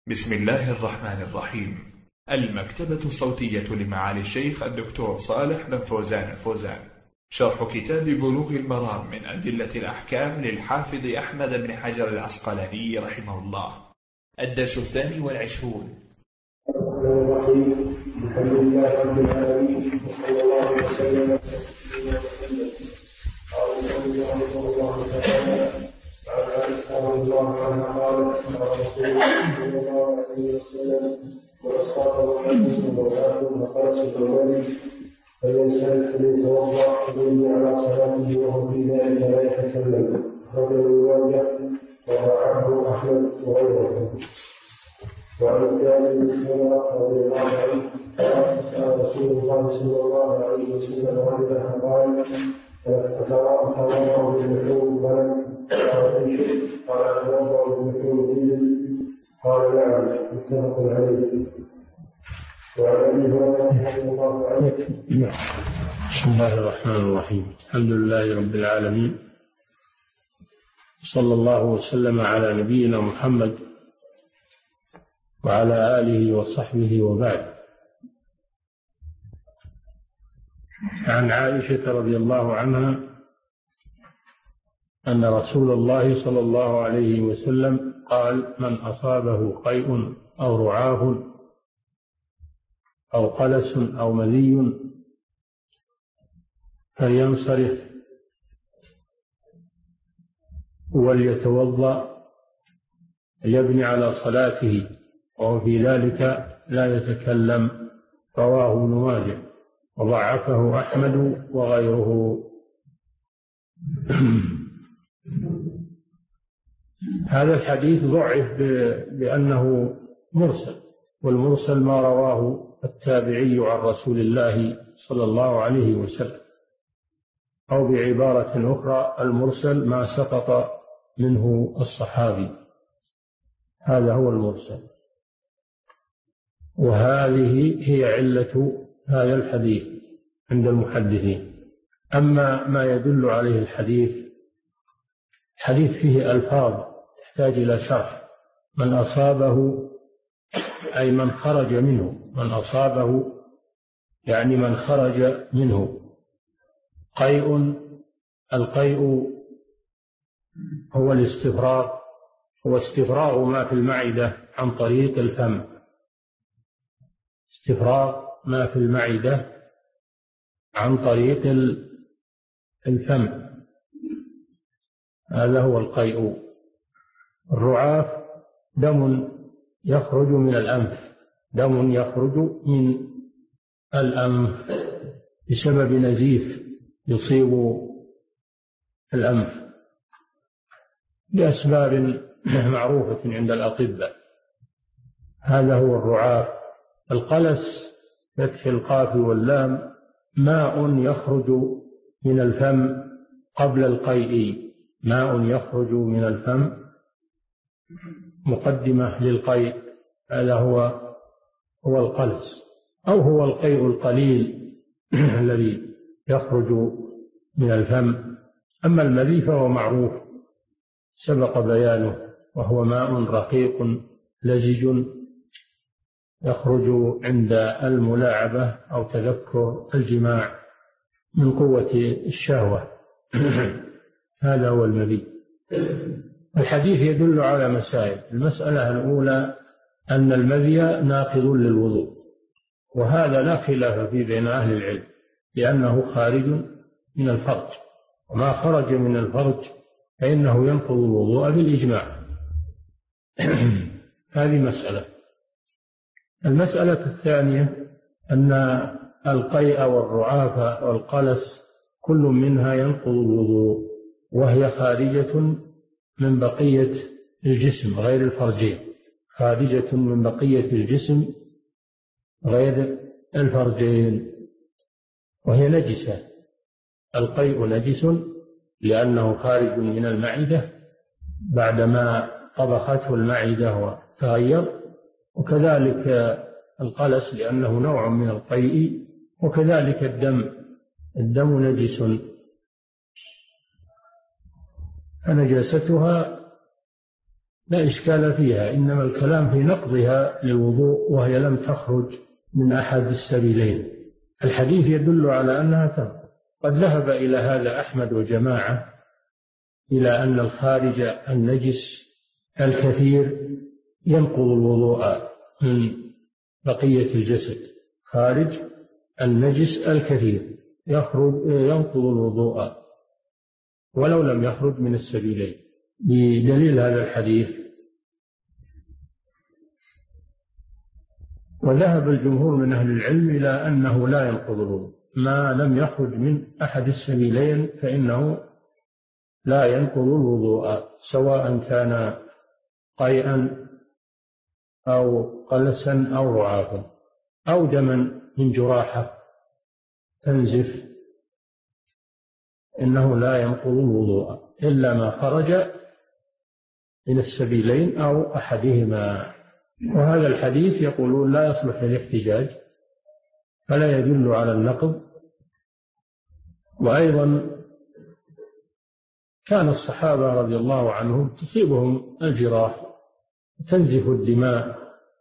بسم الله الرحمن الرحيم. المكتبة الصوتية لمعالي الشيخ الدكتور صالح بن فوزان الفوزان، شرح كتاب بلوغ المرام من أدلة الأحكام للحافظ أحمد بن حجر العسقلاني رحمه الله، الدرس 22. الرحمن الرحيم. الحمد لله رب العالمين، وصلى الله وسلم على رسول الله قال رسول الله صلى الله عليه وسلم: وأصحاب الحديث وآخر مقاصد الولي فينسلك ليتوضأ ويبني على صلاته وهو في ذلك لا يتكلم. رجل الواجع وضعه أحمد وغيره. وعن الثاني بن سمرة رضي الله عنه قال رسول الله صلى الله عليه وسلم عنها قال: أتوضأ بلحوم الغنم؟ قال أتوضأ بلحوم الإبل؟ قال نعم. متفق عليه. وعن أبي هريرة رضي الله عنه. بسم الله الرحمن الرحيم. الحمد لله رب العالمين، صلى الله وسلم على نبينا محمد وعلى آله وصحبه وبعد. عن عائشة رضي الله عنها أن رسول الله صلى الله عليه وسلم قال: من أصابه قيء أو رعاف أو قلس أو مذي فلينصرف وليتوضأ ليبني على صلاته وفي ذلك لا يتكلم. رواه ابن ماجه وضعفه أحمد وغيره. هذا الحديث ضعف بأنه مرسل، والمرسل ما رواه التابعي عن رسول الله صلى الله عليه وسلم، أو بعبارة أخرى: المرسل ما سقط منه الصحابي، هذا هو المرسل. وهذه هي علة هذا الحديث عند المحدثين. أما ما يدل عليه الحديث فيه ألفاظ تحتاج إلى شرح. من أصابه أي من خرج منه، من أصابه يعني من خرج منه. قيء، القيء هو الاستفراغ، هو استفراغ ما في المعدة عن طريق الفم، استفراغ ما في المعدة عن طريق الفم، هذا هو القيء. الرعاف دم يخرج من الأنف، دم يخرج من الأنف بسبب نزيف يصيب الأنف لأسباب معروفة عند الأطباء، هذا هو الرعاف. القلس فتح القاف واللام ماء يخرج من الفم قبل القيء، ماء يخرج من الفم مقدمة للقيء، هذا هو القلس، أو هو القيء القليل الذي يخرج من الفم. أما المذي فهو معروف سبق بيانه، وهو ماء رقيق لزج يخرج عند الملاعبة أو تذكر الجماع من قوة الشهوة هذا هو المذي. الحديث يدل على مسائل. المسألة الأولى أن المذي ناقض للوضوء، وهذا لا خلاف فيه بين أهل العلم، لأنه خارج من الفرج، وما خرج من الفرج فإنه ينقض الوضوء بالإجماع. هذه مسألة. المسألة الثانية أن القيء والرعاف والقلس كل منها ينقض الوضوء، وهي خارجة من بقية الجسم غير الفرجين، خارجة من بقية الجسم غير الفرجين، وهي نجسة. القيء نجس لأنه خارج من المعدة بعدما طبخته المعدة وتغير، وكذلك القلس لأنه نوع من القيء، وكذلك الدم نجس، فنجاستها لا إشكال فيها، إنما الكلام في نقضها للوضوء وهي لم تخرج من أحد السبيلين. الحديث يدل على أنها تنقض. قد ذهب إلى هذا أحمد وجماعة إلى أن الخارج النجس الكثير ينقض الوضوء من بقية الجسد. خارج النجس الكثير ينقض الوضوء ولو لم يخرج من السبيلين، بدليل هذا الحديث. وذهب الجمهور من أهل العلم إلى أنه لا ينقض الوضوء ما لم يخرج من أحد السبيلين، فإنه لا ينقض الوضوء، سواء كان قيئا أو قلسا أو رعافا أو دما من جراحة تنزف، إنه لا ينقض الوضوء إلا ما خرج من السبيلين أو أحدهما. وهذا الحديث يقولون لا يصلح للاحتجاج فلا يدل على النقض. وأيضا كان الصحابة رضي الله عنهم تصيبهم الجراح تنزف الدماء،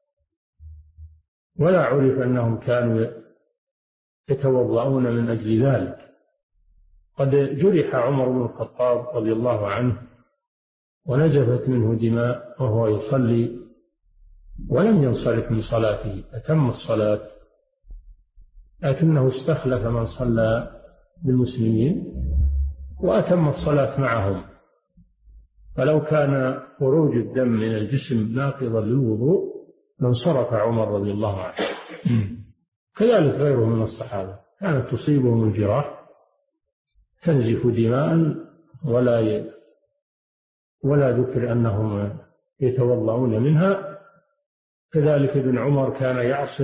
ولا عرف أنهم كانوا يتوضؤون من أجل ذلك. قد جرح عمر بن الخطاب رضي الله عنه ونزفت منه دماء وهو يصلي ولم ينصرف من صلاته، أتم الصلاة، لكنه استخلف من صلى بالمسلمين وأتم الصلاة معهم. فلو كان خروج الدم من الجسم ناقضا للوضوء لانصرف عمر رضي الله عنه. كذلك غيره من الصحابة كانت تصيبهم الجراح تنزف دماء ولا ذكر أنهم يتوضؤون منها. كذلك ابن عمر كان يعصر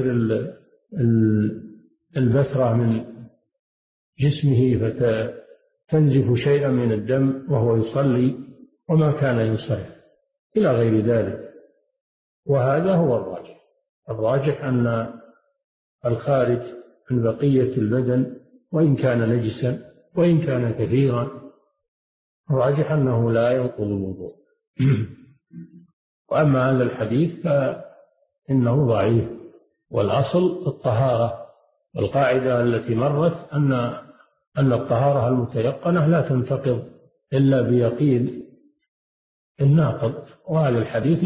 البثرة من جسمه فتنزف شيئا من الدم وهو يصلي وما كان ينصرف إلى غير ذلك. وهذا هو الراجح أن الخارج من بقية البدن وإن كان نجسا وإن كان كثيرا الراجح أنه لا ينقض الوضوء. وأما هذا الحديث فإنه ضعيف، والأصل الطهارة، والقاعدة التي مرت أن الطهارة المتيقنة لا تنتقض إلا بيقين الناقض. وهذا الحديث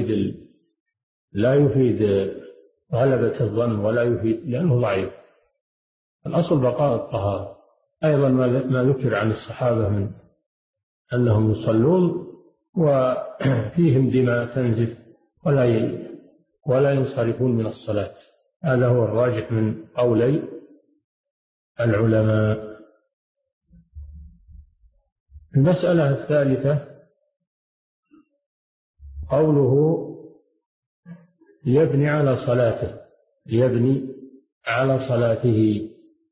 لا يفيد غلبة الظن ولا يفيد، لأنه ضعيف. الأصل بقاء الطهارة. أيضا ما ذكر عن الصحابة من أنهم يصلون وفيهم دماء تنزف ولا ينصرفون من الصلاة، هذا هو الراجح من قولي العلماء. المسألة الثالثة قوله يبني على صلاته،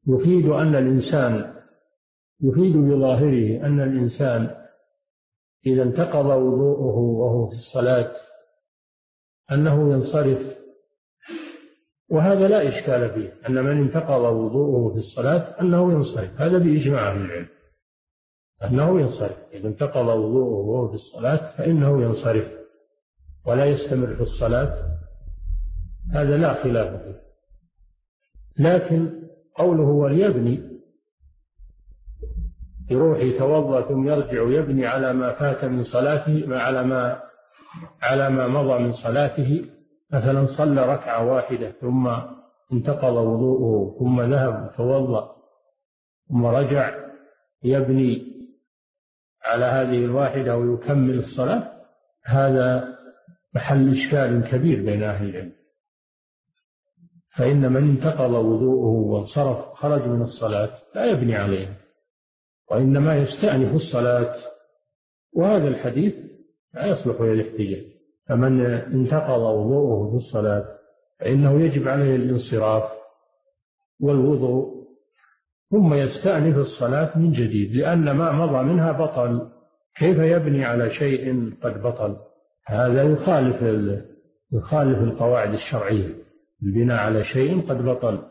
يفيد بظاهره أن الإنسان إذا انتقض وضوءه وهو في الصلاة أنه ينصرف، وهذا لا إشكال فيه، أن من انتقض وضوءه في الصلاة أنه ينصرف، هذا بإجماع أهل العلم أنه ينصرف. إذا انتقض وضوءه وهو في الصلاة فإنه ينصرف ولا يستمر في الصلاة، هذا لا خلاف فيه. لكن قوله وليبني، يروح يتوضأ ثم يرجع يبني على ما فات من صلاته، على ما مضى من صلاته. مثلا صلى ركعة واحدة ثم انتقض وضوءه ثم ذهب توضأ ثم رجع يبني على هذه الواحدة ويكمل الصلاة، هذا محل إشكال كبير بين أهل العلم. فإن من انتقض وضوءه وانصرف خرج من الصلاة لا يبني عليها، وإنما يستأنف الصلاة. وهذا الحديث لا يصلح للاحتجاج. فمن انتقض وضوءه في الصلاة فإنه يجب عليه الانصراف والوضوء ثم يستأنف الصلاة من جديد، لأن ما مضى منها بطل. كيف يبني على شيء قد بطل؟ هذا يخالف القواعد الشرعية، البناء على شيء قد بطل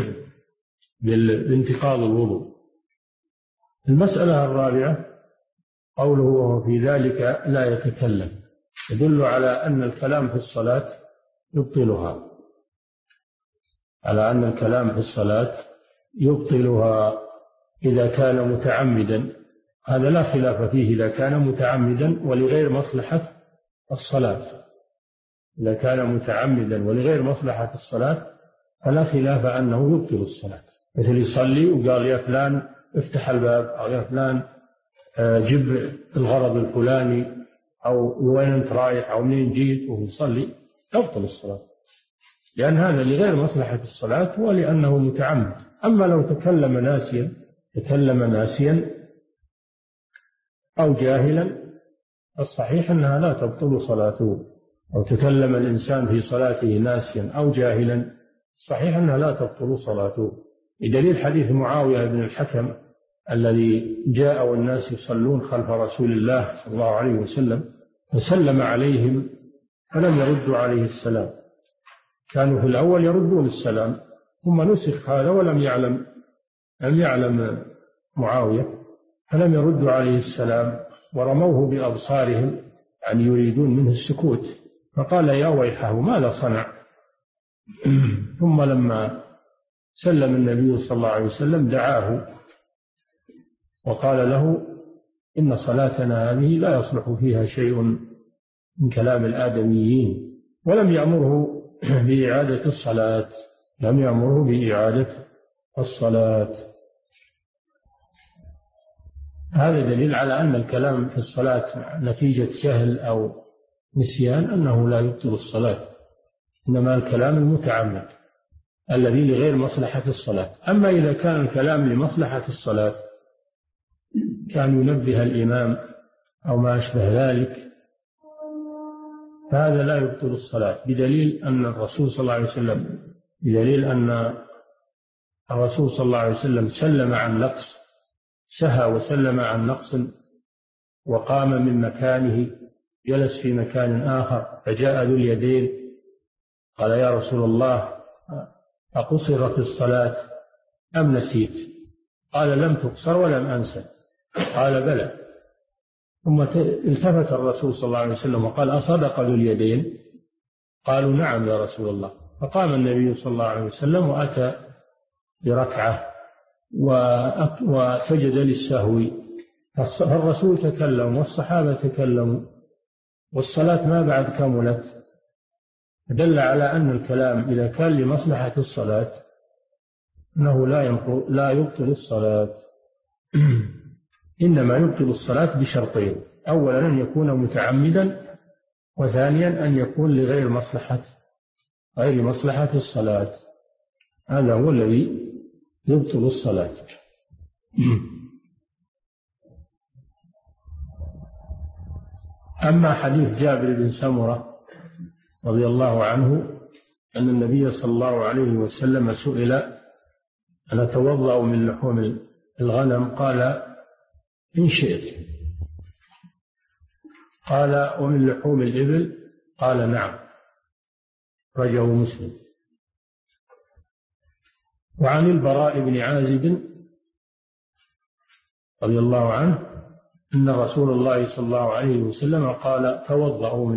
بانتقاض الوضوء. المسألة الرابعة قوله وهو في ذلك لا يتكلم. يدل على أن الكلام في الصلاة يبطلها، على أن الكلام في الصلاة يبطلها إذا كان متعمدا. هذا لا خلاف فيه إذا كان متعمدا ولغير مصلحة الصلاة. إذا كان متعمدا ولغير مصلحة الصلاة فلا خلاف أنه يبطل الصلاة، مثل يصلي وقال يا فلان افتح الباب، أو يا فلان جيب الغرض الفلاني، أو وين أنت رايح، أو منين جيت، وهو يصلي، تبطل الصلاة، لأن هذا لغير مصلحة الصلاة ولأنه متعمد. أما لو تكلم ناسيا أو جاهلا الصحيح أنها لا تبطل صلاته. أو تكلم الإنسان في صلاته ناسيا أو جاهلا صحيح أنها لا تبطل صلاته، بدليل حديث معاوية بن الحكم الذي جاء والناس يصلون خلف رسول الله صلى الله عليه وسلم فسلم عليهم فلم يردوا عليه السلام. كانوا في الأول يردون السلام، ثم نسخ هذا ولم يعلم معاوية فلم يردوا عليه السلام، ورموه بأبصارهم يعني يريدون منه السكوت، فقال يا ويحه ماذا صنع. ثم لما سلم النبي صلى الله عليه وسلم دعاه وقال له إن صلاتنا هذه لا يصلح فيها شيء من كلام الآدميين، ولم يأمره بإعادة الصلاة، لم يأمره بإعادة الصلاة. هذا دليل على أن الكلام في الصلاة نتيجة جهل أو نسيان أنه لا يبطل الصلاة، إنما الكلام المتعمد الذي لغير مصلحة الصلاة. أما إذا كان الكلام لمصلحة الصلاة كان ينبه الإمام أو ما أشبه ذلك فهذا لا يبطل الصلاة، بدليل أن الرسول صلى الله عليه وسلم سلم عن نقص، سهى وسلم عن نقص وقام من مكانه، جلس في مكان آخر، فجاء ذو اليدين قال يا رسول الله أقصرت الصلاة أم نسيت؟ قال لم تقصر ولم أنسى. قال بلى. ثم التفت الرسول صلى الله عليه وسلم وقال أصدق ذو اليدين؟ قالوا نعم يا رسول الله. فقام النبي صلى الله عليه وسلم وأتى بركعة وسجد للسهو، فالرسول تكلم والصحابة تكلموا والصلاة ما بعد كملت، دل على أن الكلام إذا كان لمصلحة الصلاة أنه لا يبطل الصلاة. إنما يبطل الصلاة بشرطين: أولا أن يكون متعمدا، وثانيا أن يكون لغير مصلحة الصلاة. هذا هو الذي يبطل الصلاة. أما حديث جابر بن سمرة رضي الله عنه أن النبي صلى الله عليه وسلم سئل أن أتوضأ من لحوم الغنم؟ قال إن شئت. قال ومن لحوم الإبل؟ قال نعم، رجه مسلم. وعن البراء بن عازب رضي الله عنه أن رسول الله صلى الله عليه وسلم قال توضأوا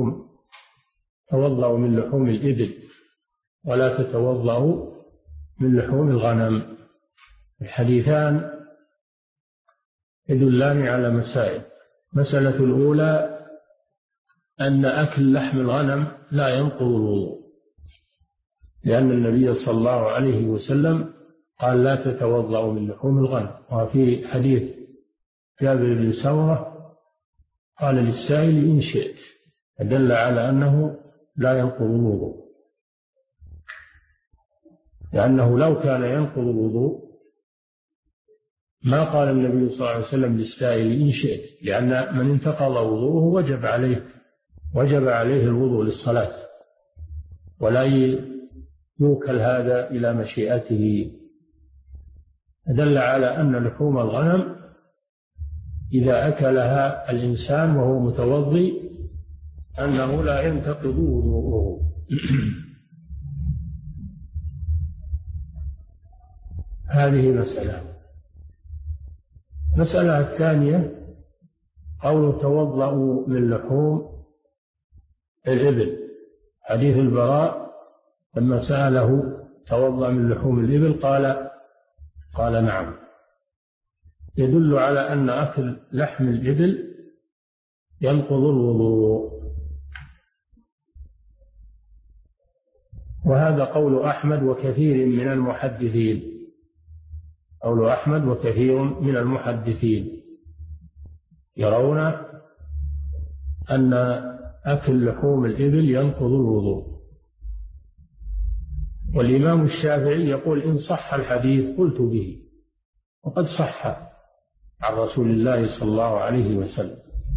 من لحوم الإبل ولا تتوضأوا من لحوم الغنم. الحديثان يدلان على مسائل. مسألة الأولى أن أكل لحم الغنم لا ينقض الوضوء، لأن النبي صلى الله عليه وسلم قال لا تتوضأوا من لحوم الغنم. وفي حديث جابر بن سمرة قال للسائل إن شئت، فدل على أنه لا ينقض الوضوء، لأنه لو كان ينقض الوضوء ما قال النبي صلى الله عليه وسلم للسائل إن شئت، لأن من انتقض وضوءه وجب عليه الوضوء للصلاة، ولا يوكل هذا إلى مشيئته. دل على أن لحوم الغنم إذا أكلها الإنسان وهو متوضي أنه لا ينتقض وضوءه. هذه مسألة الثانية قول توضأوا من لحوم الإبل. حديث البراء لما سأله توضأ من لحوم الإبل قال نعم، يدل على أن أكل لحم الإبل ينقض الوضوء. وهذا قول أحمد وكثير من المحدثين، قول أحمد وكثير من المحدثين يرون أن أكل لحوم الإبل ينقض الوضوء. والإمام الشافعي يقول إن صح الحديث قلت به، وقد صح عن رسول الله صلى الله عليه وسلم.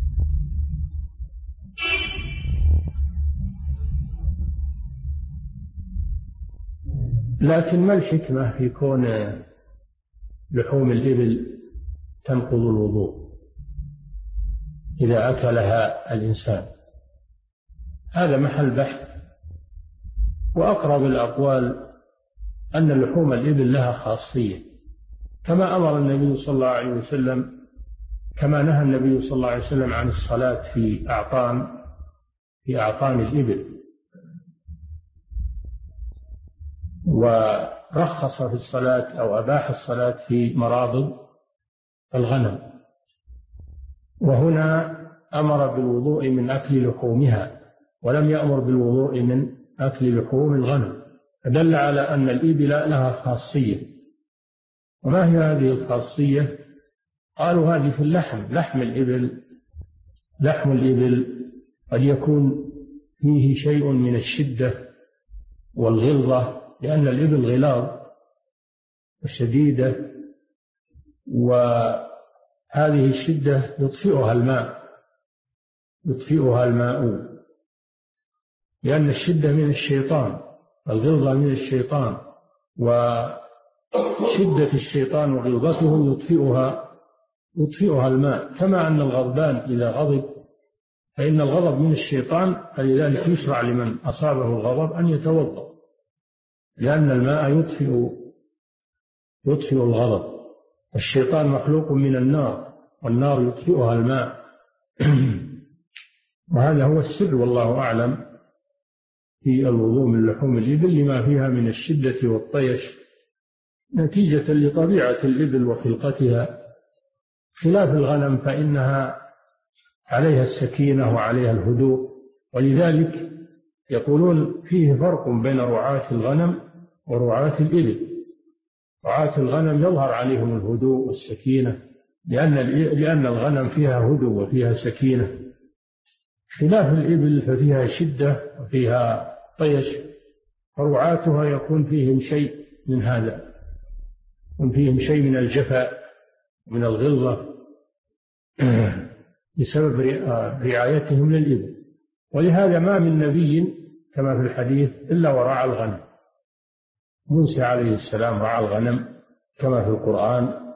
لكن ما الحكمة في كون لحوم الإبل تنقض الوضوء إذا أكلها الإنسان؟ هذا محل بحث، وأقرب الأقوال أن لحوم الإبل لها خاصية، كما أمر النبي صلى الله عليه وسلم، كما نهى النبي صلى الله عليه وسلم عن الصلاة في أعطان الإبل، ورخص في الصلاة أو أباح الصلاة في مرابض الغنم. وهنا أمر بالوضوء من أكل لحومها، ولم يأمر بالوضوء من أكل لحوم الغنم، فدل على أن الإبل لها خاصية. وما هي هذه الخاصية؟ قالوا هذه في اللحم. لحم الإبل قد يكون فيه شيء من الشدة والغلظة، لأن الإبل غلاظ وشديدة، وهذه الشدة يطفئها الماء، لأن الشدة من الشيطان، الغلظة من الشيطان، وشدة الشيطان وغلظته يطفئها الماء، كما أن الغضبان إذا غضب فإن الغضب من الشيطان، فلذلك يشرع لمن أصابه الغضب أن يتوضأ، لأن الماء يطفئ الغضب. الشيطان مخلوق من النار، والنار يطفئها الماء. وهذا هو السر والله أعلم في الوضوء من لحوم الإبل، لما فيها من الشدة والطيش نتيجة لطبيعة الإبل وخلقتها، خلاف الغنم فإنها عليها السكينة وعليها الهدوء. ولذلك يقولون فيه فرق بين رعاة الغنم ورعاة الإبل. رعاة الغنم يظهر عليهم الهدوء والسكينة، لأن الغنم فيها هدوء وفيها سكينة، خلاف الإبل ففيها شدة وفيها طيش، فرعاتها يكون فيهم شيء من هذا، يكون فيهم شيء من الجفاء من الغلظة بسبب رعايتهم للإبل. ولهذا ما من نبي كما في الحديث إلا ورعى الغنم. موسى عليه السلام رعى الغنم كما في القرآن،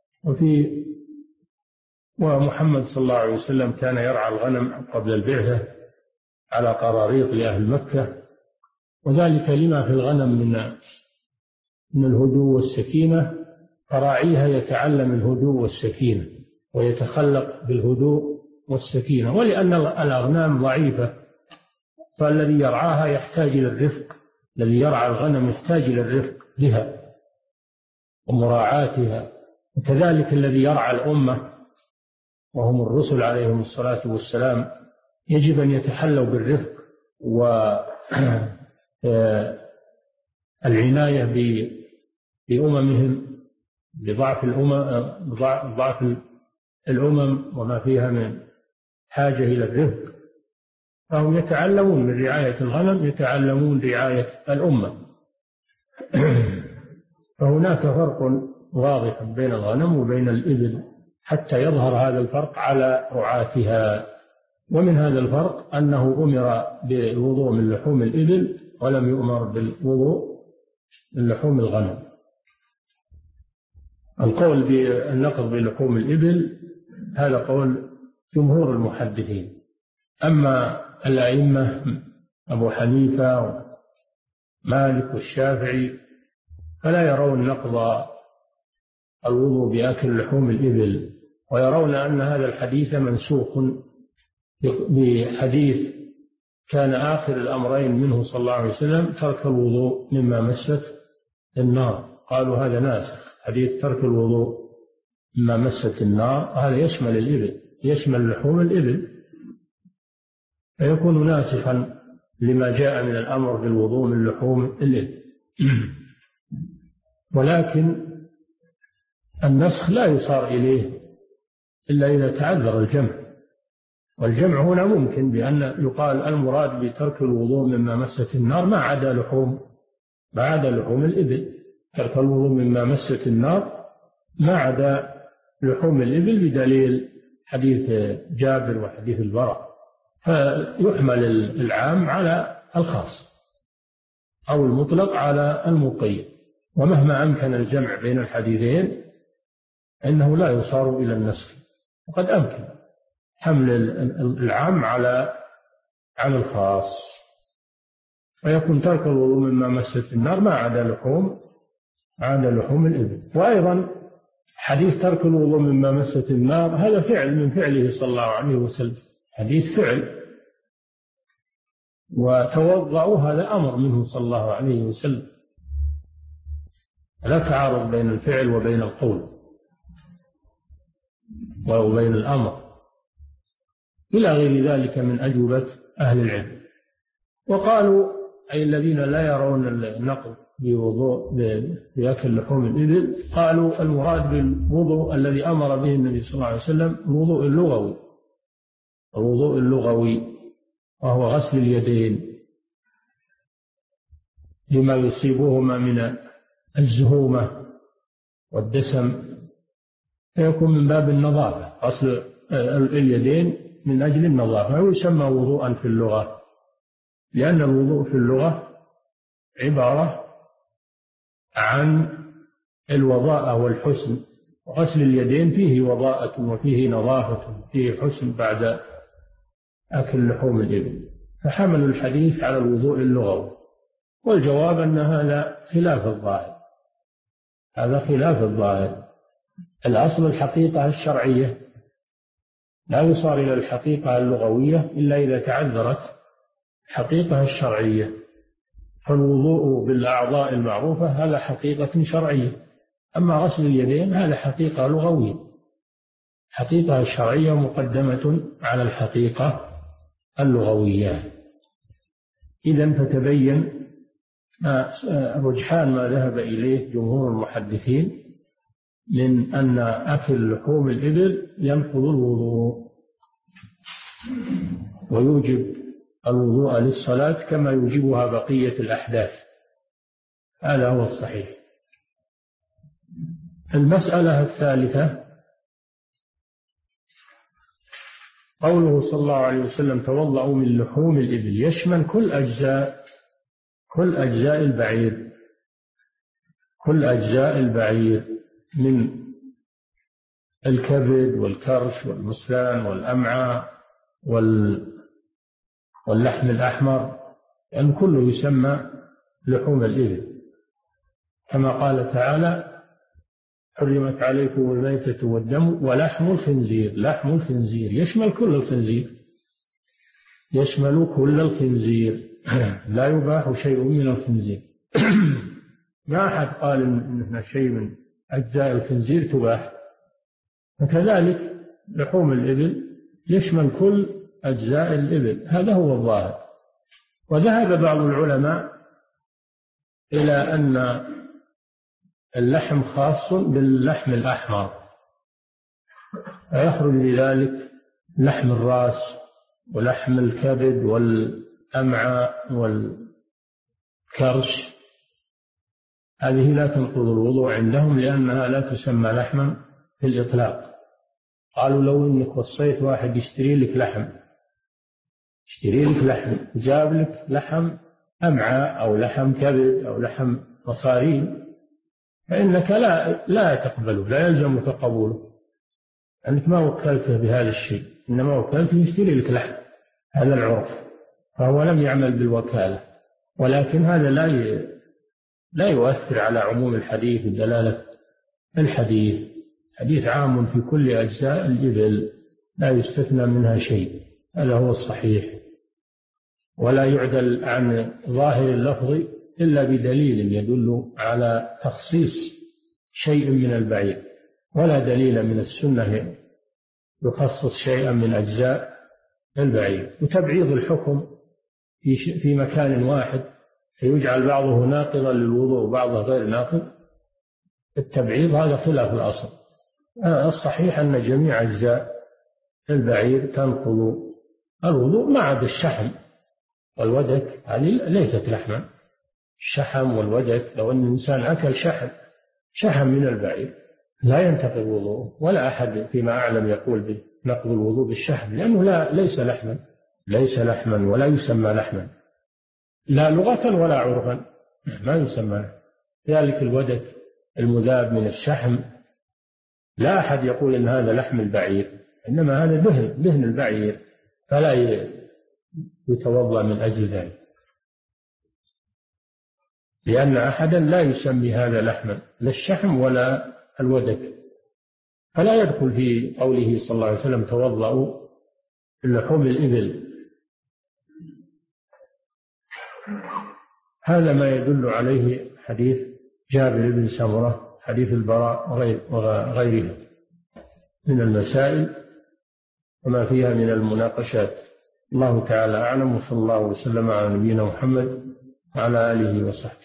ومحمد صلى الله عليه وسلم كان يرعى الغنم قبل البعثة على قراريط لأهل مكة، وذلك لما في الغنم من الهدوء والسكينة، فراعيها يتعلم الهدوء والسكينة ويتخلق بالهدوء والسكينة. ولأن الأغنام ضعيفة فالذي يرعاها يحتاج إلى الرفق، الذي يرعى الغنم يحتاج إلى الرفق بها ومراعاتها. وكذلك الذي يرعى الأمة وهم الرسل عليهم الصلاة والسلام يجب أن يتحلوا بالرفق والعناية بأممهم، بضعف الأمم وما فيها من حاجة إلى الرفق، فهم يتعلمون من رعاية الغنم، يتعلمون رعاية الأمة. فهناك فرق واضح بين الغنم وبين الإبل حتى يظهر هذا الفرق على رعاتها. ومن هذا الفرق أنه أمر بالوضوء من لحوم الإبل ولم يؤمر بالوضوء من لحوم الغنم. القول بالنقض بلحوم الإبل هذا قول جمهور المحدثين. أما الأئمة أبو حنيفة ومالك والشافعي فلا يرون نقض الوضوء بأكل لحوم الإبل، ويرون أن هذا الحديث منسوخ بحديث كان آخر الأمرين منه صلى الله عليه وسلم ترك الوضوء مما مست النار. قالوا هذا ناسخ، حديث ترك الوضوء مما مست النار هذا يشمل الإبل، يشمل لحوم الإبل، فيكون ناسخا لما جاء من الأمر بالوضوء من لحوم الإبل. ولكن النسخ لا يصار إليه إلا إذا تعذر الجمع، والجمع هنا ممكن بأن يقال المراد بترك الوضوء مما مست النار ما عدا لحوم الإبل، ترك الوضوء مما مست النار ما عدا لحوم الإبل بدليل حديث جابر وحديث البراء، فيحمل العام على الخاص أو المطلق على المقيد. ومهما أمكن الجمع بين الحديثين أنه لا يصار إلى النسخ، وقد أمكن حمل العام على الخاص، فيكون ترك الوضوء مما مست النار ما عدا لحوم الإبل. وأيضا حديث ترك الوضوء مما مست النار هذا فعل من فعله صلى الله عليه وسلم، حديث فعل، وتوضأوا هذا أمر منه صلى الله عليه وسلم، لا تعارض بين الفعل وبين القول وبين الأمر، إلى غير ذلك من أجوبة أهل العلم. وقالوا أي الذين لا يرون النقض بأكل لحوم الإبل، قالوا المراد بالوضوء الذي أمر به النبي صلى الله عليه وسلم الوضوء اللغوي، وهو غسل اليدين لما يصيبهما من الزهومة والدسم، فيكون من باب النظافة، غسل اليدين من أجل النظافة، ويسمى وضوءا في اللغة، لأن الوضوء في اللغة عبارة عن الوضاءة والحسن، وغسل اليدين فيه وضاءة وفيه نظافة فيه حسن بعد أكل لحوم الإبل، فحملوا الحديث على الوضوء اللغوي. والجواب أن هذا خلاف الظاهر، الأصل الحقيقة الشرعية، لا يصار إلى الحقيقة اللغوية إلا إذا تعذرت الحقيقة الشرعية. فالوضوء بالأعضاء المعروفة هذا حقيقة شرعية، أما غسل اليدين هذا حقيقة لغوية، الحقيقة الشرعية مقدمة على الحقيقة اللغوية. إذن فتبين رجحان ما ذهب إليه جمهور المحدثين من أن أكل لحوم الإبل ينقض الوضوء ويوجب الوضوء للصلاة كما يوجبها بقية الأحداث، هذا هو الصحيح. المسألة الثالثة قوله صلى الله عليه وسلم توضأوا من لحوم الإبل، يشمل كل أجزاء البعير، كل أجزاء البعير من الكبد والكرش والمصلان والأمعاء واللحم الأحمر، لأن كله يسمى لحوم الإبل، كما قال تعالى حرمت عليكم الميتة والدم ولحم الخنزير. لحم الخنزير يشمل كل الخنزير، لا يباح شيء من الخنزير. ما أحد قال إن شيء من أجزاء الخنزير تباح، فكذلك لحوم الإبل يشمل كل أجزاء الإبل، هذا هو الظاهر. وذهب بعض العلماء إلى أن اللحم خاص باللحم الأحمر، فيخرج بذلك لحم الرأس ولحم الكبد والأمعاء والكرش، هذه لا تنقض الوضوء عندهم لأنها لا تسمى لحما في الإطلاق. قالوا لو إنك وصيت واحد يشتري لك لحم جاب لك لحم أمعاء أو لحم كبد أو لحم مصارين، فإنك لا تقبله، لا يلزم تقبله، أنك ما وكلته بهذا الشيء، إنما وكلته يشتري لك لحم، هذا العرف، فهو لم يعمل بالوكالة. ولكن هذا لا يؤثر على عموم الحديث ودلالة الحديث، حديث عام في كل أجزاء الإبل لا يستثنى منها شيء، هذا هو الصحيح. ولا يعدل عن ظاهر اللفظ إلا بدليل يدل على تخصيص شيء من البعير، ولا دليل من السنة يخصص شيئا من أجزاء البعير. وتبعيض الحكم في مكان واحد فيجعل بعضه ناقضا للوضوء وبعضه غير ناقض، التبعيض هذا خلاف الأصل. الصحيح أن جميع أجزاء البعير تنقض الوضوء ما عدا الشحم والودك، هذه ليست لحما. الشحم والودك لو أن الإنسان أكل شحم من البعير لا ينتقض وضوءه، ولا أحد فيما أعلم يقول بنقض الوضوء بالشحم، لأنه ليس لحما ولا يسمى لحما، لا لغة ولا عرفا ما يسمى. ذلك الودك المذاب من الشحم لا أحد يقول إن هذا لحم البعير، إنما هذا دهن البعير، فلا يتوضأ من أجل ذلك، لأن أحدا لا يسمي هذا لحما، لا الشحم ولا الودك، فلا يدخل في قوله صلى الله عليه وسلم توضأوا اللحوم الإبل. هذا ما يدل عليه حديث جابر بن سمرة، حديث البراء وغيرها من المسائل وما فيها من المناقشات. الله تعالى أعلم، وصلى الله وسلم على نبينا محمد وعلى آله وصحبه.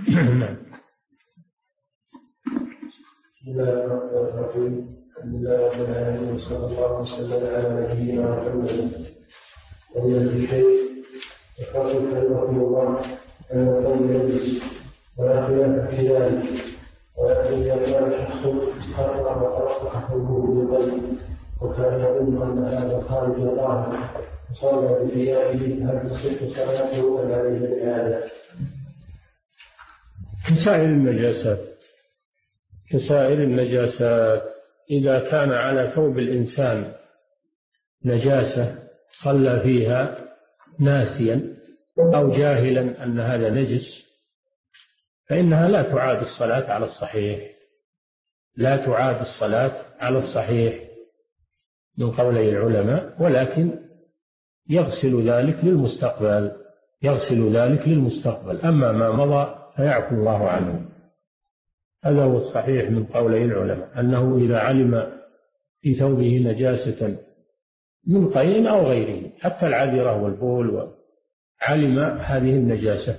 بسم الله الرحمن الرحيم. الحمد لله رب العالمين، وصلى الله وسلم على نبينا محمد. ومن الشيء يقول رحمه الله أن القول يجلس ولا خلاف في ذلك، ولكن إذا كان شخص استقر وترك حكمه بالقلب وكان يظن أن هذا خارج الله وصلى بثيابه، هل تصح صلاته أم عليه الإعادة؟ كسائر النجاسات إذا كان على ثوب الإنسان نجاسة صلى فيها ناسيا أو جاهلا أن هذا نجس، فإنها لا تعاد الصلاة على الصحيح، لا تعاد الصلاة على الصحيح من قولي العلماء، ولكن يغسل ذلك للمستقبل، أما ما مضى فيعفو الله عنه. هذا هو الصحيح من قولي العلماء، أنه إذا علم في ثوبه نجاسة من قيء أو غيره، حتى العذرة والبول، علم هذه النجاسة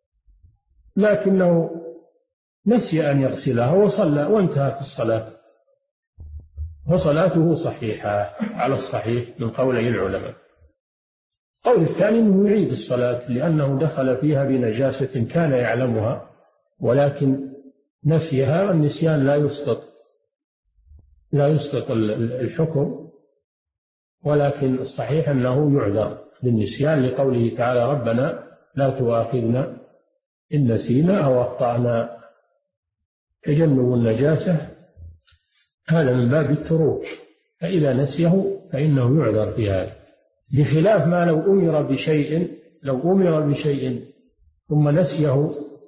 لكنه نسي أن يغسلها وصلى وانتهت الصلاة، وصلاته صحيحة على الصحيح من قولي العلماء. قول الثاني أنه يعيد الصلاة لأنه دخل فيها بنجاسة كان يعلمها ولكن نسيها، والنسيان لا يسقط الحكم، ولكن الصحيح أنه يعذر بالنسيان لقوله تعالى ربنا لا تؤاخذنا إن نسينا أو أخطأنا. تجنب النجاسة هذا من باب التروك، فإذا نسيه فإنه يعذر في هذا، بخلاف ما لو أمر بشيء ثم نسيه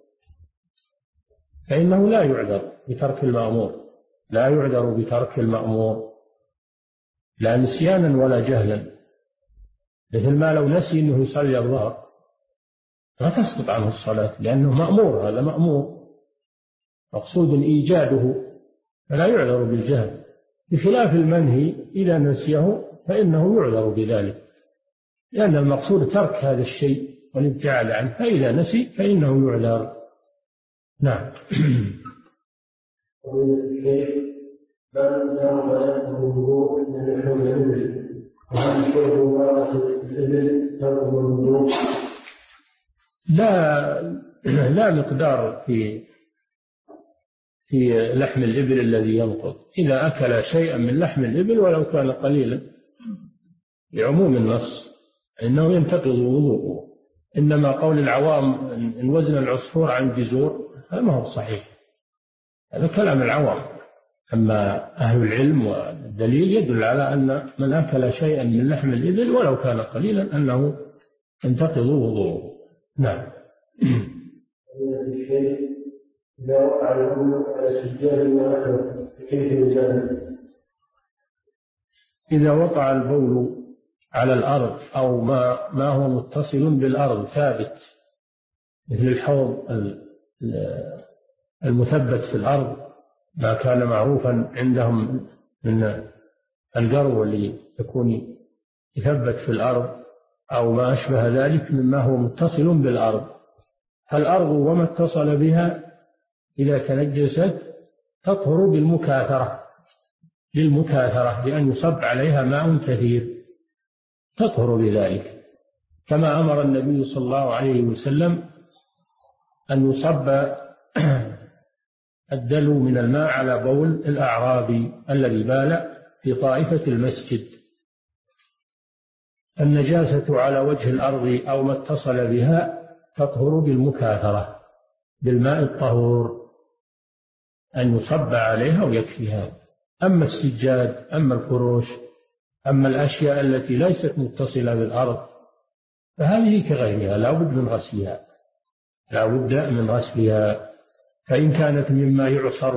فإنه لا يعذر بترك المأمور، لا نسيانا ولا جهلا. مثل ما لو نسي أنه يصلي الظهر لا تسقط عنه الصلاة لأنه مأمور، هذا مأمور مقصود إيجاده، فلا يعذر بالجهل، بخلاف المنهي إذا نسيه فإنه يعذر بذلك، لأن المقصود ترك هذا الشيء والابتعاد عنه، فإذا نسي فإنه يعذر. نعم. ومن الشيء من دام له الوضوء من لحوم الإبل، وهل شرب مارة الإبل تنقض الوضوء؟ لا مقدار في لحم الإبل الذي ينقض، إذا أكل شيئا من لحم الإبل ولو كان قليلا لعموم النص إنه ينتقض وضوءه. إنما قول العوام إن وزن العصفور عن جزور هذا ما هو صحيح، هذا كلام العوام. أما أهل العلم والدليل يدل على أن من أكل شيئا من لحم الإبل ولو كان قليلا أنه ينتقض وضوءه. نعم. إذا وقع الأمر على سجاد ونحوه كيف يزال؟ إذا وقع البول على الأرض أو ما هو متصل بالأرض ثابت، مثل الحوض المثبت في الأرض، ما كان معروفا عندهم من القرو اللي يكون يثبت في الأرض أو ما أشبه ذلك مما هو متصل بالأرض. فالأرض وما اتصل بها إذا تنجست تطهر بالمكاثرة بأن يصب عليها ماء كثير تطهر بذلك، كما أمر النبي صلى الله عليه وسلم أن يصب الدلو من الماء على بول الأعرابي الذي بال في طائفة المسجد. النجاسة على وجه الأرض أو ما اتصل بها تطهر بالمكاثرة بالماء الطهور، أن يصب عليها ويكفيها. أما السجاد، أما الفروش، أما الأشياء التي ليست متصلة بالأرض فهذه كغيرها لا بد من غسلها، فإن كانت مما يعصر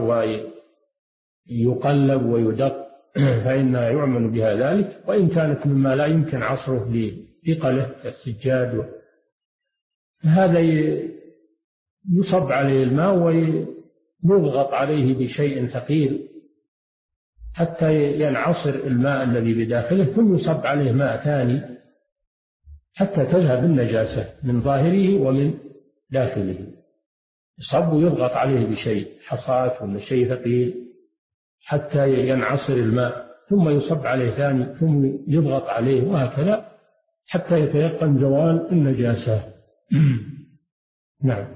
ويقلب ويدق فإنها يعمل بها ذلك، وإن كانت مما لا يمكن عصره لثقله كالسجاد هذا يصب عليه الماء ويضغط عليه بشيء ثقيل حتى ينعصر الماء الذي بداخله، ثم يصب عليه ماء ثاني حتى تذهب النجاسة من ظاهره ومن داخله. يصب ويضغط عليه بشيء حصاة ولا شيء ثقيل حتى ينعصر الماء، ثم يصب عليه ثاني، ثم يضغط عليه، وهكذا حتى يتيقن زوال النجاسة. نعم،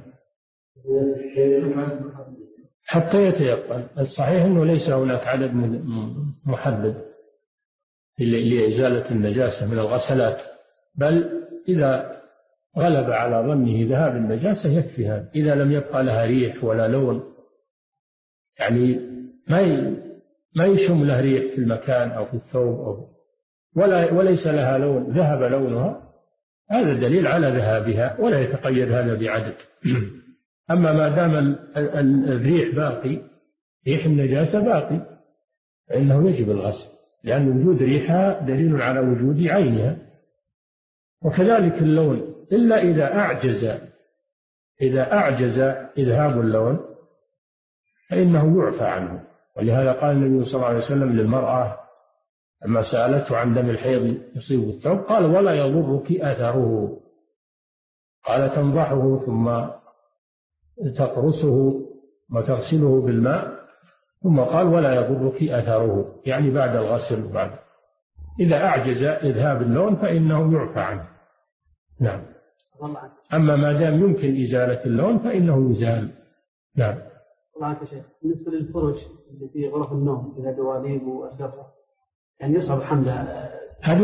حتى يتيقن. الصحيح أنه ليس هناك عدد محدد لإزالة النجاسة من الغسلات، بل إذا غلب على ظنه ذهاب النجاسة يكفي هذا، إذا لم يبقى لها ريح ولا لون، يعني ما يشم لها ريح في المكان أو في الثوب وليس لها لون، ذهب لونها، هذا دليل على ذهابها ولا يتقيد هذا بعدد. أما ما دام الريح باقي، ريح النجاسة باقي، فإنه يجب الغسل، لأن وجود ريحها دليل على وجود عينها. وكذلك اللون، إلا إذا أعجز إذهاب اللون فإنه يعفى عنه. ولهذا قال النبي صلى الله عليه وسلم للمرأة لما سألته عن دم الحيض يصيب الثوب قال: ولا يضرك أثره. قال: تنضحه ثم تقرصه وتغسله بالماء، ثم قال: ولا يضرك أثره، يعني بعد الغسل بعد. إذا أعجز إذهاب اللون فإنه يعفى عنه. نعم. أما ما دام يمكن إزالة اللون فإنه يزال. نعم. الله يا شيخ، بالنسبة للفرش اللي في غرف النوم إذا دواليب وأسقفها يعني يصعب حملها، هذه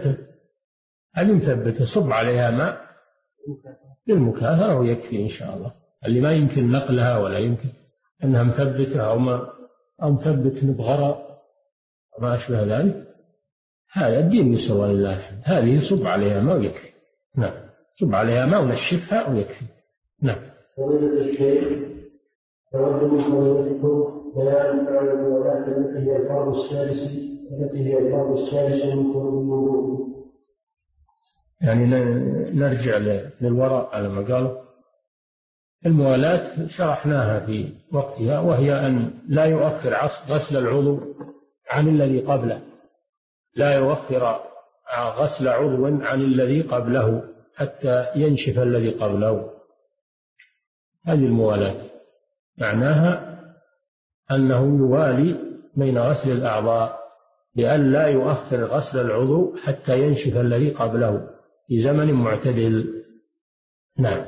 مثبتة صب عليها ماء للمكاثرة ويكفي إن شاء الله. اللي ما يمكن نقلها ولا يمكن أنها مثبتة أو مثبت بغراء وما أشبه ذلك، هذا الدين يسر ولله الحمد. هذه صب عليها ماء ويكفي. نعم، صب عليها ماء ونشفها ويكفي. نعم. فضيلة الشيخ، تود من فضيلتكم بيان فعل الولاة التي هي الفرض السادس من فروض الوضوء. يعني نرجع للوراء على ما قالوا. الموالاة شرحناها في وقتها، وهي أن لا يؤخر غسل العضو عن الذي قبله، لا يؤخر غسل عضو عن الذي قبله حتى ينشف الذي قبله. هذه الموالاة معناها أنه يوالي بين غسل الأعضاء بأن لا يؤخر غسل العضو حتى ينشف الذي قبله في زمن معتدل. نعم.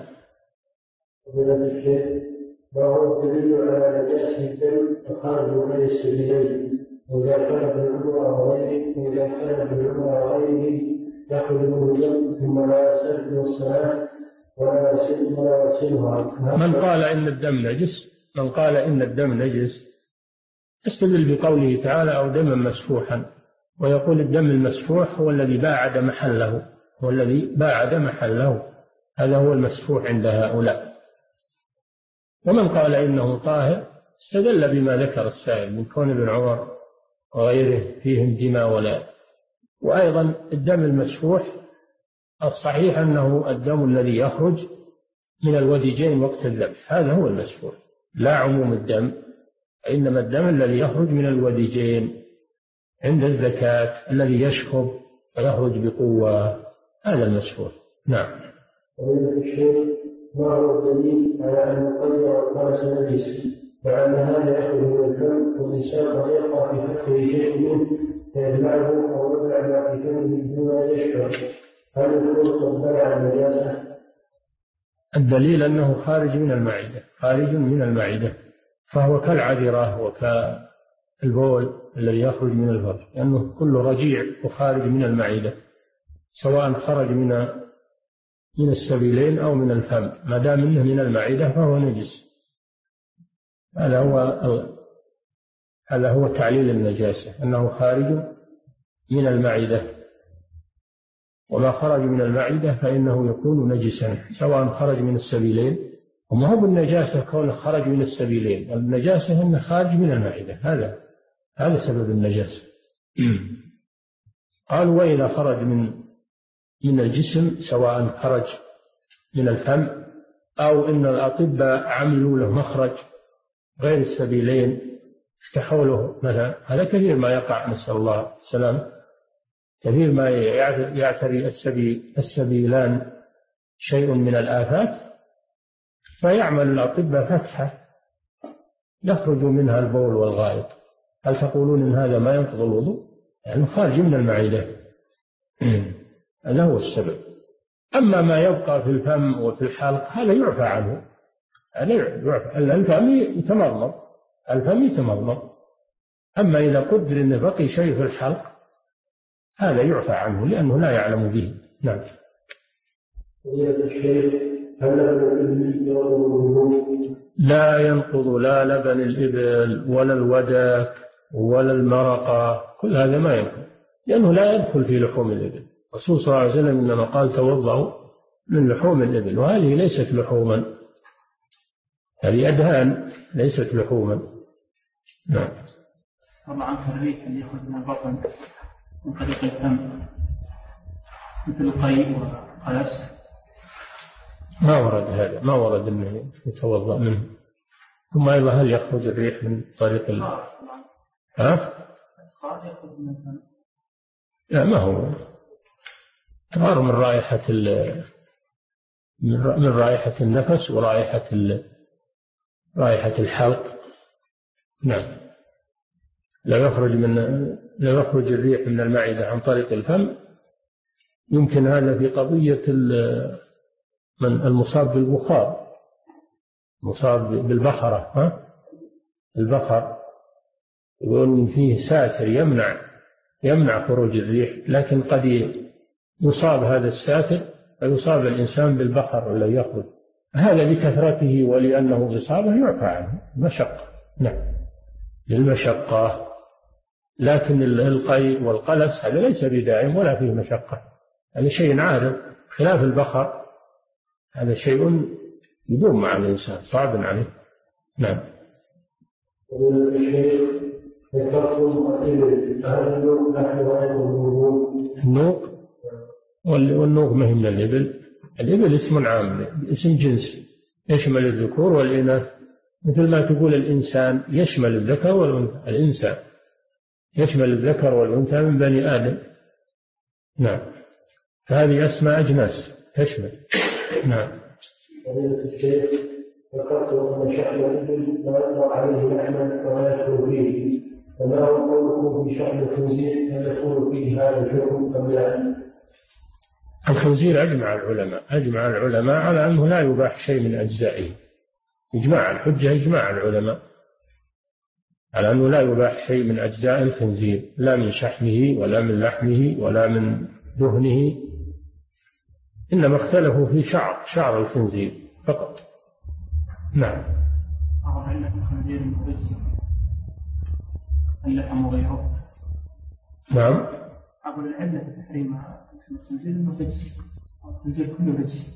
ما هو الدليل على نجاسة الدم تخرج من السبيلين، وإذا كان بالعمر غيره يأخذ منه الدم ثم لا يسلم الصلاة ولا يغسلها. من قال إن الدم نجس يستدل بقوله تعالى: أو دما مسفوحا، ويقول الدم المسفوح هو الذي باعد محله، هذا هو المسفوح عند هؤلاء. ومن قال إنه طاهر استدل بما ذكر السائل من كون ابن عمر وغيره فيهم دماء وأيضا الدم المسفوح الصحيح أنه الدم الذي يخرج من الوديجين وقت الذبح، هذا هو المسفوح، لا عموم الدم، إنما الدم الذي يخرج من الوديجين عند الزكاة الذي يشخب ويخرج بقوة، هذا المسفوح. نعم. ما هو الدليل على أن الطير والفرس نجس مع أن هذا يخرج من الفم والإنسان قد يقع في فكه شيء منه فيبلعه أو يبلع ما في فمه بما يشعر، هل يكون قد بلع النجاسة؟ الدليل أنه خارج من المعدة، خارج من المعدة، فهو كالعذرة وكالبول الذي يخرج من الفرج، لأنه كله رجيع وخارج من المعدة، سواء خرج من السبيلين أو من الفم، ما دام منه من المعدة فهو نجس. هذا هو تعليل النجاسة، أنه خارج من المعدة، وما خرج من المعدة فإنه يكون نجسا سواء خرج من السبيلين، وما هو بالنجاسة كونه خرج من السبيلين، النجاسة أنه خارج من المعدة، هذا سبب النجاسة. قالوا وإذا خرج من الجسم سواء خرج من الفم أو إن الأطباء عملوا له مخرج غير السبيلين، افتحوا له مثلا، هذا كثير ما يقع، نسأل الله السلام، كثير ما يعتري السبيلان شيء من الآفات، فيعمل الأطباء فتحة يخرج منها البول والغائط، هل تقولون إن هذا ما ينقض الوضوء؟ يعني خارج من المعدة، هذا هو السبب. أما ما يبقى في الفم وفي الحلق هذا يعفى عنه، الفم يتمضمض، أما إذا قدر أن بقي شيء في الحلق هذا يعفى عنه لأنه لا يعلم به. نعم. لا ينقض لا لبن الإبل ولا الودك ولا المرقة، كل هذا ما ينقض، لأنه لا يدخل في لحوم الإبل. الرسول صلى الله عليه وسلم إنما قال توضأوا من لحوم الإبل، وهذه ليست لحوما، هذه أدهان ليست لحوما. نعم. طبعا الريح اللي يخرج من البطن من طريق الفم مثل القيء والقلس ما ورد هذا، ما ورد أنه يتوضأ منه. ثم أيضا هل يخرج الريح من طريق يخرج من الفم؟ لا، ما هو تغار من رائحة النفس ورائحة الحلق. نعم. لا يخرج الريح من المعدة عن طريق الفم. يمكن هذا في قضية من المصاب بالبخار، مصاب بالبخرة، البخر يقولون فيه ساتر يمنع خروج الريح، لكن قد يصاب هذا الساتر فيصاب الإنسان بالبخر الذي يخرج، هذا لكثرته ولأنه إصابة يعفى عنه مشقة. نعم، للمشقة، لكن القيء والقلس هذا ليس بدائم ولا فيه مشقة، هذا شيء عارض، خلاف البخر هذا شيء يدوم مع الإنسان صعب عليه. نعم. النوق والنوق ما هي من الإبل، الإبل اسم عام، اسم جنس يشمل الذكور والإناث، مثل ما تقول الإنسان يشمل الذكر والأنثى، الإنسان يشمل الذكر والأنثى من بني آدم. نعم، فهذه أسماء أجناس تشمل. نعم. ذكرت أن شأن الإبل لا يطلق عليه لحما ولا يدخل فيه، فما هو قوله في شأن الخنزير هل يدخل فيه هذا الحكم أم لا؟ الخنزير أجمع العلماء على أنه لا يباح شيء من أجزائه، الحجة إجماع العلماء على أنه لا يباح شيء من أجزاء الخنزير، لا من شحمه ولا من لحمه ولا من دهنه، إنما اختلفوا في شعر الخنزير فقط. نعم. علة الخنزير المرجس اللحم وغيره. نعم. أقول العلة في تحريم اسم الخنزير المرجس، الخنزير كله رجس.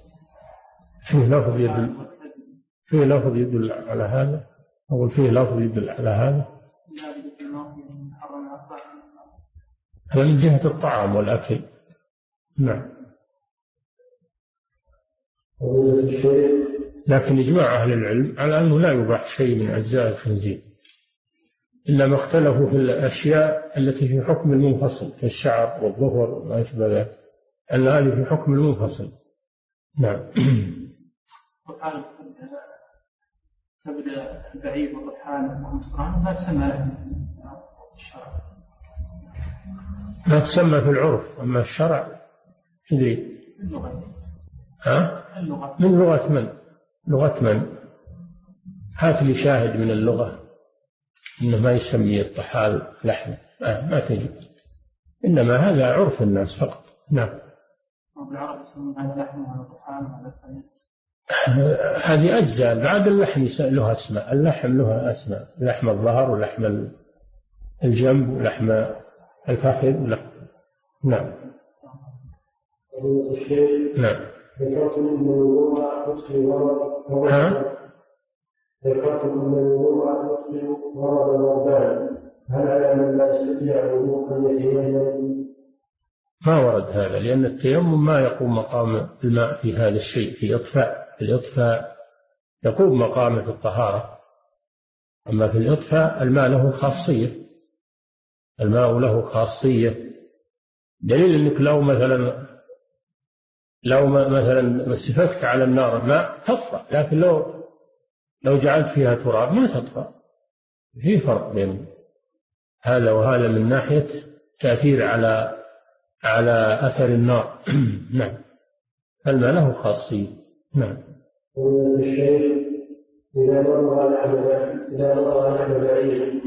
فيه لفظ يدل على هذا، أقول فيه لفظ يدل على هذا. هذا من جهة الطعام والأكل. نعم. لكن إجماع أهل العلم على أنه لا يباح شيء من أجزاء الخنزير، إنما اختلفوا في الأشياء التي في حكم المنفصل كالشعر والظفر وما أشبه ذلك، أن هذه في حكم المنفصل. نعم. وقال تبدأ البعير والريحان والمصران ما تسمى الشرع، ما تسمى في العرف، أما الشرع تدري من لغة من؟ لغة من؟ هات لي شاهد من اللغة إنه ما يسمي الطحال لحم، ما تجد، إنما هذا عرف الناس فقط. نعم. وبالعرب يسمون هذا لحم وهذا طحال وهذا ثاني. هذه أجزاء، بعد اللحم له أسماء، اللحم له أسماء، لحم الظهر ولحم الجنب ولحم الفخذ. نعم. نعم. ذكرت من الوضوء يطفئ مرض الوبان، هل على من لا يستطيع الوضوء أن يتيمم؟ ما ورد هذا، لأن التيمم ما يقوم مقام الماء في هذا الشيء، في الإطفاء يقوم مقامه في الطهارة، أما في الإطفاء الماء له خاصية، دليل أنك لو مثلا سفكت على النار ماء تطفأ، لكن لو جعلت فيها تراب ما تطفأ. في فرق بين هذا وهذا من ناحية تأثير على أثر النار. نعم. الماء له خاصية. نعم. إذا مضغ لحم بعير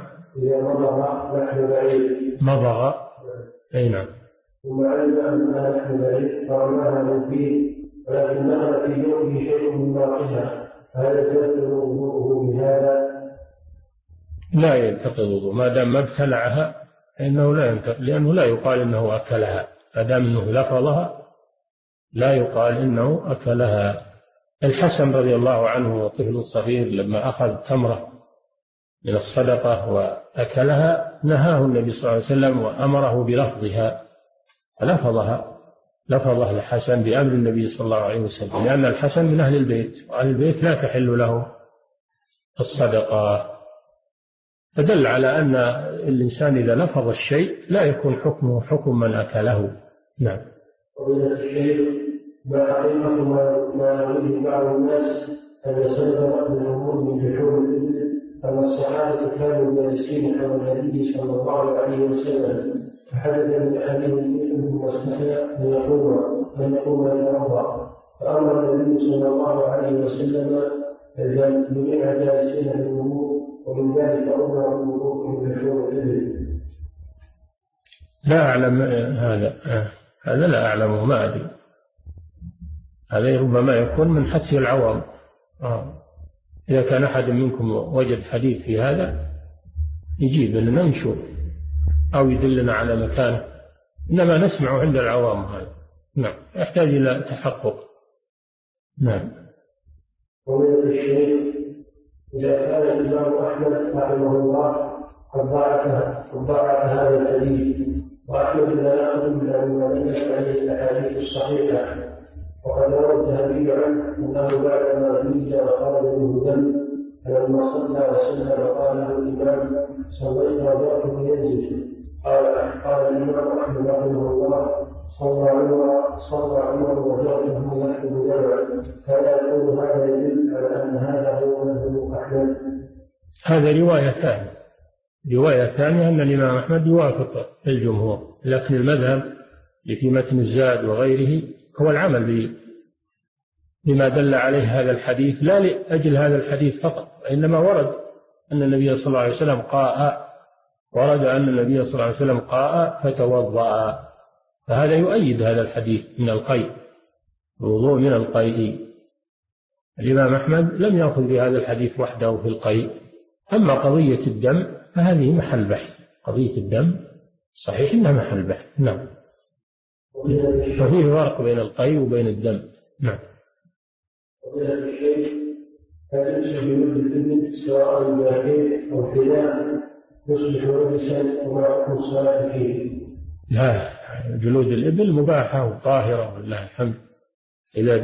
مضغ، أي نعم. ثم علم أنها لحم بعير فرماها من فيه، ولكن نقل في جوفه شيء من باقيها، فهل ينتقض وضوءه بهذا؟ لا ينتقض وضوء ما دام ما ابتلعها، إنه لا ينتقض، لأنه لا يقال إنه أكلها، ما دام إنه لفظها لا يقال إنه أكلها. الحسن رضي الله عنه وطفل صغير لما أخذ تمرة من الصدقة وأكلها نهاه النبي صلى الله عليه وسلم وأمره بلفظها، لفظها الحسن بأمر النبي صلى الله عليه وسلم، لأن الحسن من أهل البيت، وأهل البيت لا تحل له الصدقة، فدل على أن الإنسان إذا لفظ الشيء لا يكون حكمه حكم من أكله. نعم. ما حقيقة ما يريد بعض الناس أن يصدر من الأمور من لحوم الإبل، أن الصحابة كانوا جالسين حول النبي صلى الله عليه وسلم، فحدث من أحدهم منهم واستحيا أن يقوم يتوضأ، فأمر النبي صلى الله عليه وسلم جميع جالسين من الأمور، ومن ذلك أمر الوضوء من لحوم الإبل. لا أعلم هذا لا أعلمه، ما أدري، هذا ربما يكون من حدث العوام. إذا كان أحد منكم وجد حديث في هذا يجيب لنا نشوف أو يدلنا على مكانه، إنما نسمع عند العوام هذا. نعم. يحتاج إلى تحقق. نعم. ومن الشيء إذا كان الإمام أحمد رحمه الله قد ضاعف هذا الحديث، وأحمد لا يأخذ إلا مما دلت عليه الأحاديث الصحيحة، وقد روى الذهبي عنه أنه بعدما ولد وخرج منه دم فلما صلى وسلم قال له الإمام صليت وضعته ينزل، قال الإمام أحمد رحمه الله صلى عمر وضعته يكتب دمعا، فلا يقول هذا يدل على أن هذا هو مذهب أحمد. هذا رواية ثانية أن الإمام أحمد يوافق الجمهور، لكن المذهب في متن الزاد وغيره هو العمل بما دل عليه هذا الحديث، لا لأجل هذا الحديث فقط، إنما ورد أن النبي صلى الله عليه وسلم قاء فتوضأ، فهذا يؤيد هذا الحديث من القيء، الوضوء من القيء. الإمام أحمد لم يأخذ بهذا الحديث وحده في القيء. أما قضية الدم فهذه محل بحث، قضية الدم صحيح إنها محل بحث. نعم. ففيه فرق بين القيء وبين الدم. نعم. وبين الشيء فليس بمد الابن سواء باكين أو حذاء يصبح رجسا وما يكون الصلاة فيه، لا، جلود الإبل مباحة وطاهرة والله الحمد. إذا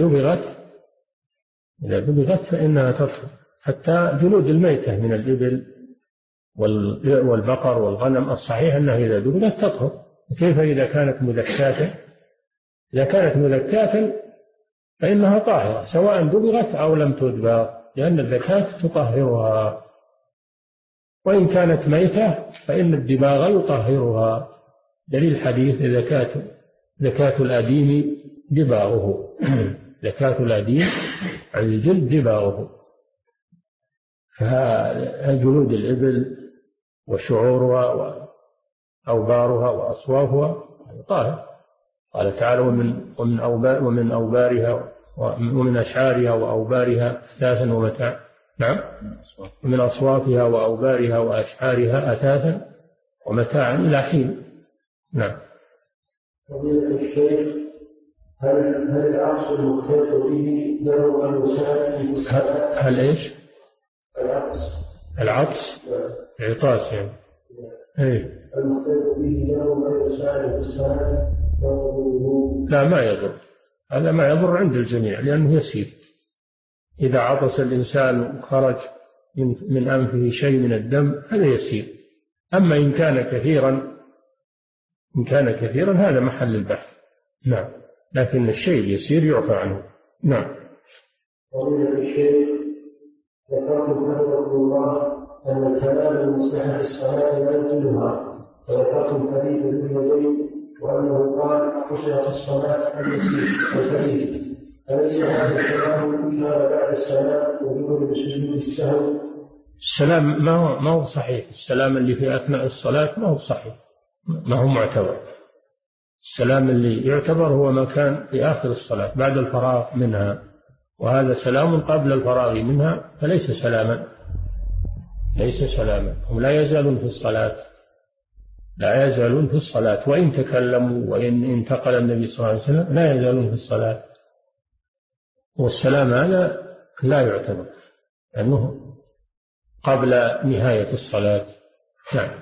دبغت فإنها تطهر، حتى جلود الميتة من الإبل والبقر والغنم الصحيح أنها إذا دبغت تطهر. كيف إذا كانت مذكاة؟ إذا كانت مذكاة فإنها طاهرة سواء دبغت أو لم تدبغ، لأن الذكاة تطهرها، وإن كانت ميتة فإن الدباغ يطهرها. دليل حديث زكاة الأديم دباغه زكاة الأديم عن الجلد دباغه. فجلود الإبل وشعورها وأوبارها وأصوافها طاهر. قال تعالى ومن أشعارها وأوبارها أثاثا ومتاع. نعم، ومن أصوافها وأوبارها وأشعارها أثاثا ومتاعا إلى حين. نعم. فضيلة الشيخ، هل العطس المختلط به له أن يساعد؟ هل إيش؟ العطس عطاس يعني. إيه. المختلط به له أن يساعد في الصلاة؟ لا، ما يضر. هذا ما يضر عند الجميع لأنه يسير. إذا عطس الإنسان وخرج من أنفه شيء من الدم هذا يسير. أما إن كان كثيرا هذا محل البحث. نعم، لكن الشيء اليسير يعفى عنه. نعم. فضيلة الشيخ، ذكرتم حفظكم الله أن الكلام المصلح في الصلاة لا يجوزها، وذكرتم حديث ابن يدين وأنه قال خشيت الصلاة اليسير. أليس هذا الكلام إلا بعد السلام وجوب سجود السهو؟ السلام ما هو صحيح. السلام اللي في أثناء الصلاة ما هو صحيح، ما هو معتبر. السلام اللي يعتبر هو ما كان في آخر الصلاة بعد الفراغ منها، وهذا سلام قبل الفراغ منها فليس سلاما. هم لا يزالون في الصلاة وإن تكلموا وإن انتقل النبي صلى الله عليه وسلم لا يزالون في الصلاة. والسلام هذا لا يعتبر لأنه قبل نهاية الصلاة. نعم.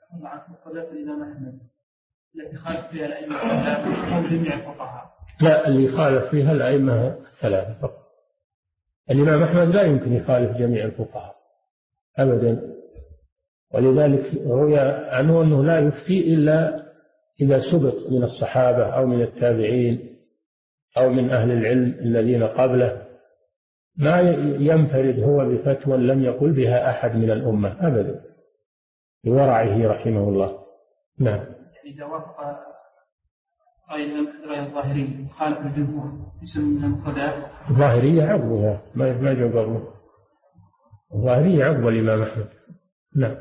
التي خالف فيها الأئمة الثلاثة أو جميع الفقهاء؟ لا، اللي خالف فيها الأئمة الثلاثة فقط. الإمام أحمد لا يمكن يخالف جميع الفقهاء أبدا، ولذلك روي عنه أنه لا يفتي إلا إذا سبق من الصحابة أو من التابعين أو من أهل العلم الذين قبله. ما ينفرد هو بفتوى لم يقل بها أحد من الأمة أبدا لورعه رحمه الله. نعم. إذا وافق رأي الظاهري خالف الجمهور يسمى من المفردات. الظاهرية عقبها ما جاء الظاهرية عقب الإمام أحمد. نعم.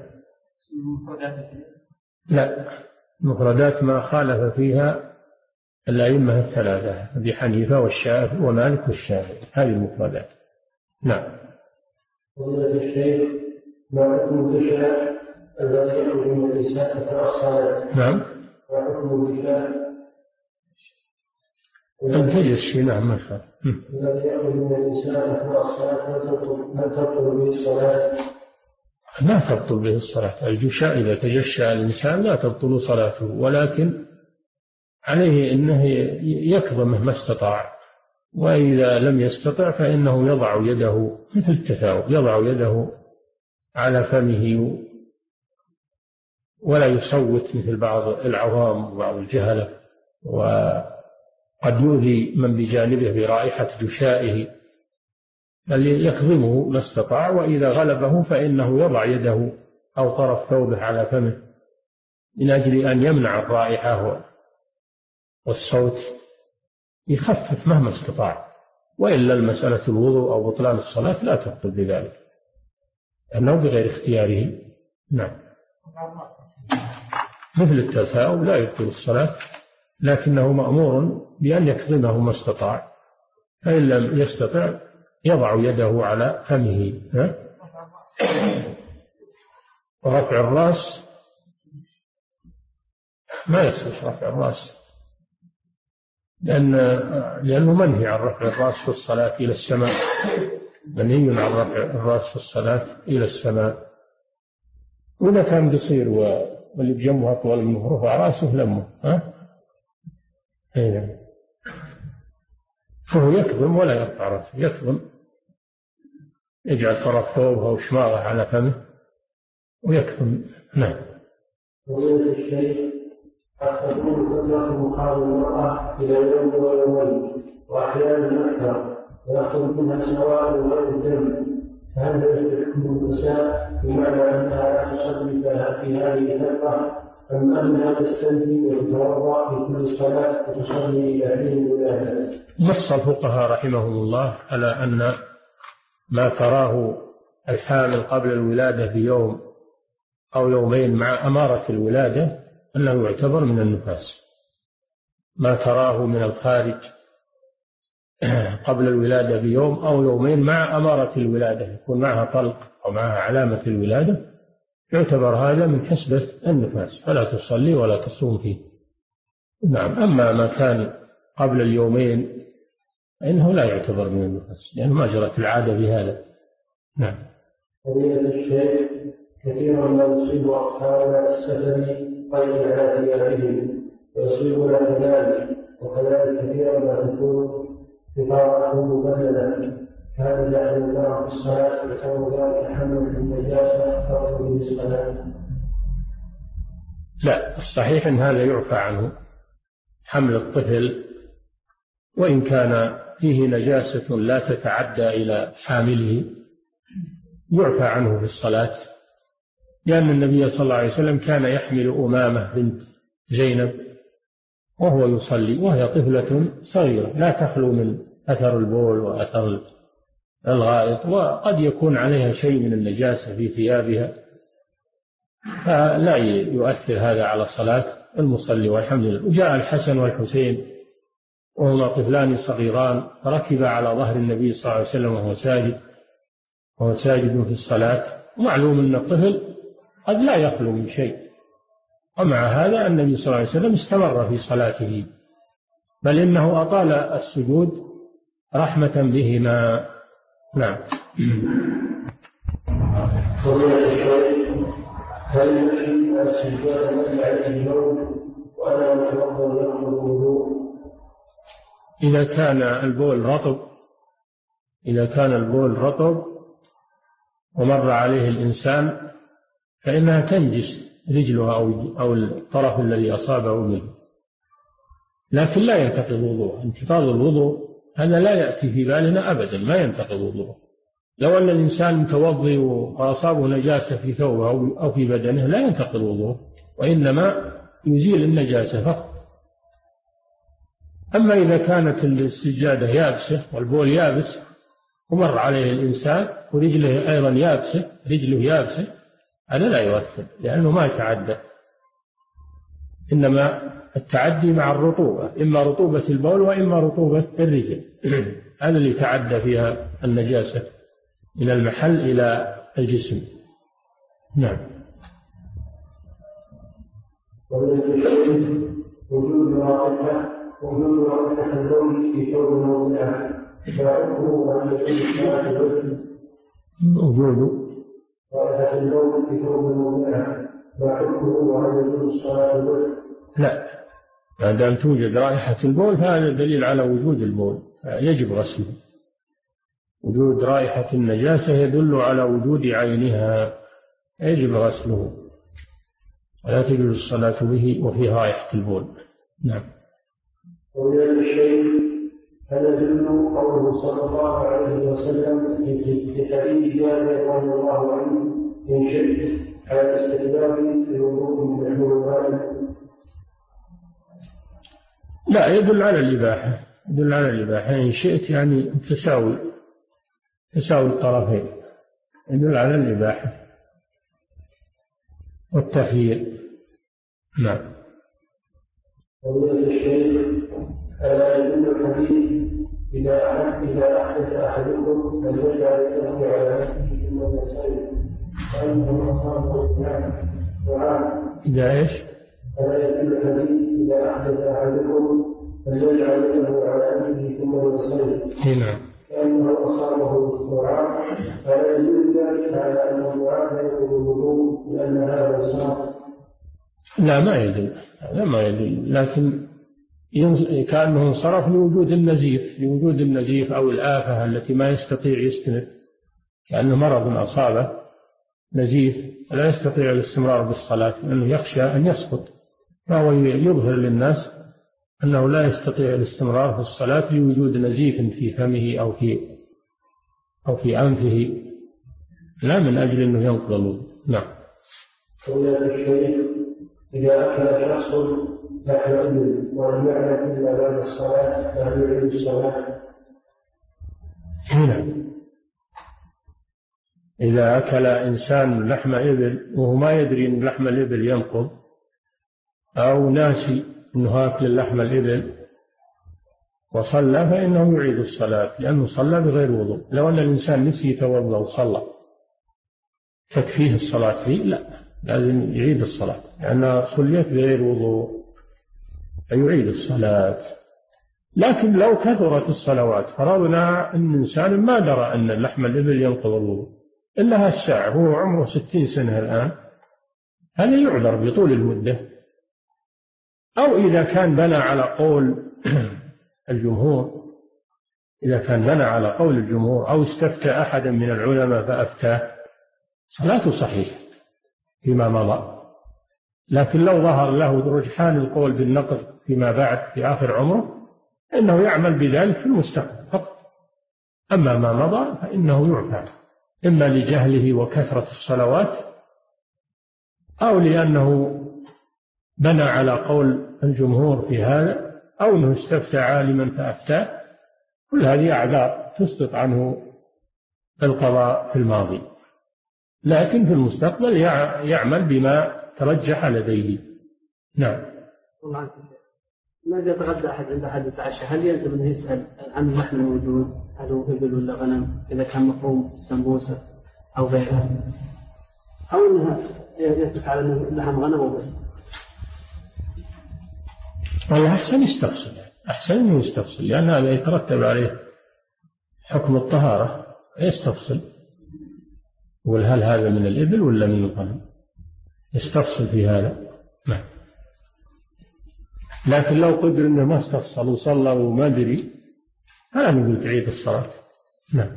لا، المفردات ما خالف فيها الأئمة الثلاثة أبي حنيفة والشافعي ومالك والشافعي، هذه المفردات. نعم. فضيلة الشيخ، ما حكم الغشاء الذي يخرج من الإنسان أثناء الصلاة؟ نعم. ما حكم الغشاء الجلس؟ نعم، ما شاء الله. الذي يخرج من الإنسان أثناء الصلاة هل تبطل به الصلاة؟ ما تبطل به الصلاة. الجشاء إذا تجشى الإنسان لا تبطل صلاته، ولكن عليه أنه يكظمه ما استطاع، وإذا لم يستطع فإنه يضع يده مثل التثاؤب، يضع يده على فمه ولا يصوت مثل بعض العوام وبعض الجهلة، وقد يؤذي من بجانبه برائحة جشائه، بل يكظمه ما استطاع، وإذا غلبه فإنه يضع يده أو طرف ثوبه على فمه من أجل أن يمنع الرائحة والصوت، يخفف مهما استطاع. وإلا المسألة الوضوء أو بطلان الصلاة لا تبطل بذلك لأنه بغير اختياره. نعم. مثل التثاؤب لا يبطل الصلاة، لكنه مأمور بأن يكظمه ما استطاع، فإن لم يستطع يضع يده على فمه. ورفع الرأس ما يصح رفع الرأس، لأنه منهي عن رفع الرأس في الصلاة إلى السماء، منهي عن رفع الرأس في الصلاة إلى السماء. وإذا كان قصير واللي بجنبه أطول منه رفع رأسه لمه. فهو يكظم ولا يرفع رأسه، يكظم، يجعل طرف ثوبه أو شماغه على فمه ويكظم. نعم. ومن الشيء قد تكون فترة مقام المرأة إلى يوم ويومين وأحيانا أكثر ويخرج منها سواء غير الدم، فهل يجب حكم النساء بمعنى أنها لا تصلي في هذه الفترة أم أنها تستنجي وتتوضأ في كل صلاة وتصلي إلى حين الولادة؟ نص الفقهاء رحمهم الله على أن ما تراه الحامل قبل الولادة بيوم أو يومين مع أمارة الولادة أنه يعتبر من النفاس. ما تراه من الخارج قبل الولادة بيوم أو يومين مع أمارة الولادة، يكون معها طلق أو معها علامة الولادة، يعتبر هذا من حسبة النفاس، فلا تصلي ولا تصوم فيه. نعم. أما ما كان قبل اليومين فإنه لا يعتبر من النفاس لأنه ما جرت العادة بهذا. نعم. فضيلة الشيخ، كثيرا ما يصيب أصحاب السفر غير على ثيابهم ويصيبنا كذلك، وكذلك كثيرا ما تكون بطاقة مبللة، هذا داخل الله في الصلاة وكون ذلك حمل في النجاسة ترك به الصلاة؟ لا، الصحيح أن هذا يعفى عنه، حمل الطفل وإن كان فيه نجاسة لا تتعدى إلى حامله يعفى عنه في الصلاة، لأن النبي صلى الله عليه وسلم كان يحمل أمامة بنت زينب وهو يصلي وهي طفلة صغيرة لا تخلو من أثر البول وأثر الغائط، وقد يكون عليها شيء من النجاسة في ثيابها، فلا يؤثر هذا على صلاة المصلي والحمد لله. وجاء الحسن والحسين وهما طفلان صغيران فركبا على ظهر النبي صلى الله عليه وسلم وهو ساجد في الصلاة، ومعلوم أن الطفل قد لا يخلو من شيء، ومع هذا النبي صلى الله عليه وسلم استمر في صلاته، بل إنه أطال السجود رحمة بهما. نعم. فضيلة الشيخ، هل يمكن السجاد الذي عليه النوم وأنا متوضأ يخرج الوضوء؟ إذا كان البول رطب ومر عليه الإنسان فإنها تنجس رجله أو الطرف الذي أصابه منه، لكن لا ينتقض وضوء. انتقاض الوضوء هذا لا يأتي في بالنا أبدا، ما ينتقض وضوء. لو أن الإنسان متوضئ وأصابه نجاسة في ثوبه أو في بدنه لا ينتقض وضوء، وإنما يزيل النجاسة فقط. أما إذا كانت السجادة يابسة والبول يابس ومر عليه الإنسان ورجله أيضا يابسة، هذا لا يؤثر لأنه ما يتعدى، إنما التعدي مع الرطوبة، إما رطوبة البول وإما رطوبة الرجل، هذا اللي تعدى فيها النجاسة من المحل إلى الجسم. نعم. وجود رائحة البول في ثوب موضعه فيعرفه أن يكون الصلاة الوجه. وجود رائحة البول في ثوب موضعه فيعرفه أن يكون الصلاة الوجه. لا، ما دام توجد رائحة البول فهذا دليل على وجود البول، يجب غسله. وجود رائحة النجاسة يدل على وجود عينها، يجب غسله ولا تجوز الصلاة به وفي رائحة البول. نعم. ومن الشيء هل يدل قوله صلى الله عليه وسلم في حديث جابر رضي الله عنه إن شئت على استحباب في الوضوء من الماء؟ لا، يدل على الإباحة، إن شئت يعني تساوي الطرفين، يدل على الإباحة والتخيير. نعم. ومن الشيء ألا يدل الحديث إذا أحدث أحدكم أن يجعل يده على نفسه ثم ينصرف فإنه أصابه دعاء. إذا إيش؟ ألا يدل الحديث إذا أحدث أحدكم أن يجعل يده على نفسه ثم ينصرف هنا فإنه أصابه دعاء، فلا يدل ذلك على أن الدعاء لا يكون الوضوء لأن هذا الصلاة. لا ما يدل، لا ما يدل، لكن كأنه انصرف لوجود النزيف أو الآفة التي ما يستطيع يستمر، كأنه مرض أصابه نزيف لا يستطيع الاستمرار بالصلاة لأنه يخشى أن يسقط، فهو يظهر للناس أنه لا يستطيع الاستمرار في الصلاة لوجود نزيف في فمه أو في أنفه، لا من أجل أنه ينقض الوضوء. نعم. إذا أكل شخص لحم إبل ولم يعلم إلا بعد الصلاة فهل يعيد الصلاة؟ هنا إذا أكل إنسان لحم إبل وهو ما يدري أن لحم الإبل ينقض أو ناسي أنه أكل لحم الإبل وصلى فإنه يعيد الصلاة لأنه صلى بغير وضوء. لو أن الإنسان نسي يتوضأ وصلى تكفيه الصلاة فيه؟ لا، لازم يعيد الصلاة لأنها صليت بغير وضوء فيعيد الصلاة. لكن لو كثرت الصلوات، فرضنا أن إنسان ما درى أن لحم الإبل ينقض الوضوء إلا هالساعة، هو عمره 60 سنة الآن، هذا يعذر بطول المدة. أو إذا كان بنى على قول الجمهور، إذا كان بنى على قول الجمهور أو استفتى أحدا من العلماء فأفتاه صلاته صحيحة فيما مضى. لكن لو ظهر له رجحان القول بالنقض فيما بعد في آخر عمره إنه يعمل بذلك في المستقبل فقط، أما ما مضى فإنه يعفى، إما لجهله وكثرة الصلوات أو لأنه بنى على قول الجمهور في هذا أو أنه استفتى عالما فأفتاه. كل هذه أعذار تسقط عنه القضاء في الماضي، لكن في المستقبل يعمل بما ترجح لديه. نعم. ماذا يتغدى أحد عند أحد يتعشى؟ هل يلزم أنه يسأل عن اللحم الموجود هل هو إبل ولا غنم إذا كان مفهوم السمبوسة أو غيرها، أو أنها يترك على اللحم غنم وبس؟ والله أحسن يستفصل، أحسن أنه يستفصل، لأن هذا يترتب عليه حكم الطهارة، يستفصل يقول هل هذا من الإبل ولا من الغنم، يستفصل في هذا. نعم. لكن لو قدر أنه ما استفصل وصلى وما دري فلا نقول تعيد الصلاة. نعم.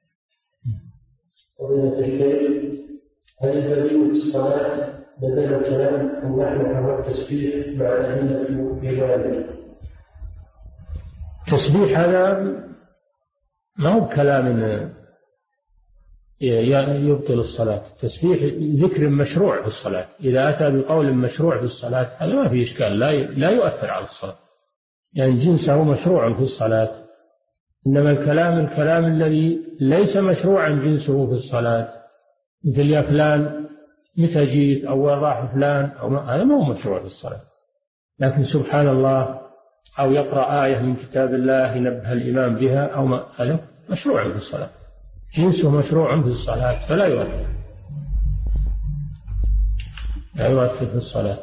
هل يدري الصلاة بدل الكلام أن نحن التسبيح مع الأدلة في ذلك؟ التسبيح هذا ما هو كلام يبطل الصلاة. التسبيح ذكر مشروع في الصلاة، إذا أتى بقول مشروع في الصلاة هذا ما فيه إشكال، لا يؤثر على الصلاة، يعني جنسه مشروع في الصلاة. إنما الكلام الذي ليس مشروعا جنسه في الصلاة، مثل يا فلان متى جيت أو وين راح فلان هذا ما هو مشروع في الصلاة. لكن سبحان الله أو يقرأ آية من كتاب الله ينبه الإمام بها أو ما، هذا مشروع في الصلاة، جنسه مشروع في الصلاة فلا يؤثر، لا يؤثر في الصلاة.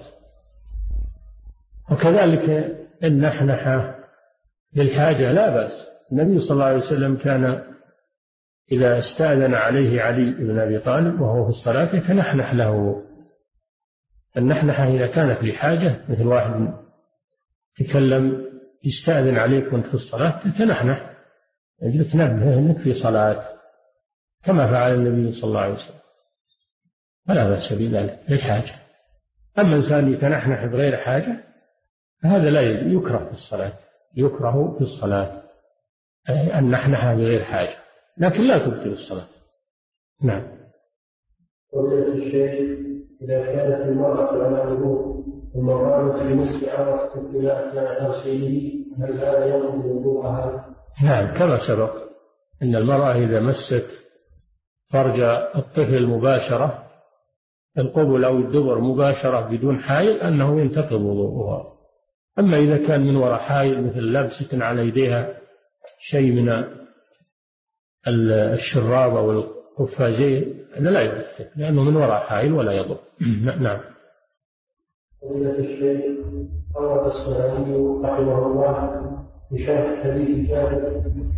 وكذلك النحنحة للحاجة لا بأس. النبي صلى الله عليه وسلم كان إذا استأذن عليه علي بن أبي طالب وهو في الصلاة يتنحنح له. النحنحة إذا كانت لحاجة، مثل واحد تكلم يستأذن عليك وانت في الصلاة تتنحنح أجل تنبه أنك في صلاة، كما فعل النبي صلى الله عليه وسلم، فلا بأس بذلك للحاجة. أما إنسان يتنحنح بغير حاجة فهذا لا يكره في الصلاة، يكره في الصلاة النحنحة بغير حاجة، لكن لا تبطل الصلاة. نعم. قلت الشيخ إذا كانت المرأة على وضوء ثم قامت بمسح عورة الإناء أثناء تغسيله هل هذا ينقض وضوءها؟ نعم، كما سبق أن المرأة إذا مست فرج الطفل مباشرة، القبل أو الدبر مباشرة بدون حائل، أنه ينتقض وضوءها. أما إذا كان من وراء حائل مثل لبسة على يديها شيء من الشراب أو القفازين هذا لا يؤثر، لأنه من وراء حائل ولا يضر. نعم. قلت الشيخ أورد الصنعاني رحمه الله بشرح حديث جابر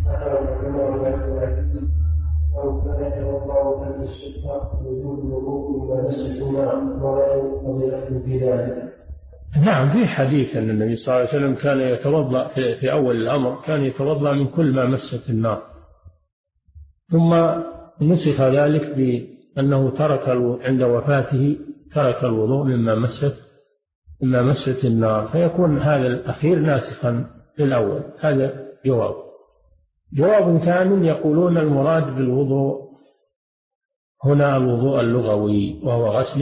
أو كان يتوضأ من السلطة وجود الوضوء ومسح الماء وغير فضيلة في ذلك. نعم، في حديث أن النبي صلى الله عليه وسلم كان يتوضأ في أول الأمر، كان يتوضأ من كل ما مست النار، ثم نسخ ذلك بأنه ترك عند وفاته ترك الوضوء مما مست النار، فيكون هذا الأخير ناسخا للأول. هذا جواب ثاني يقولون المراد بالوضوء هنا الوضوء اللغوي، وهو غسل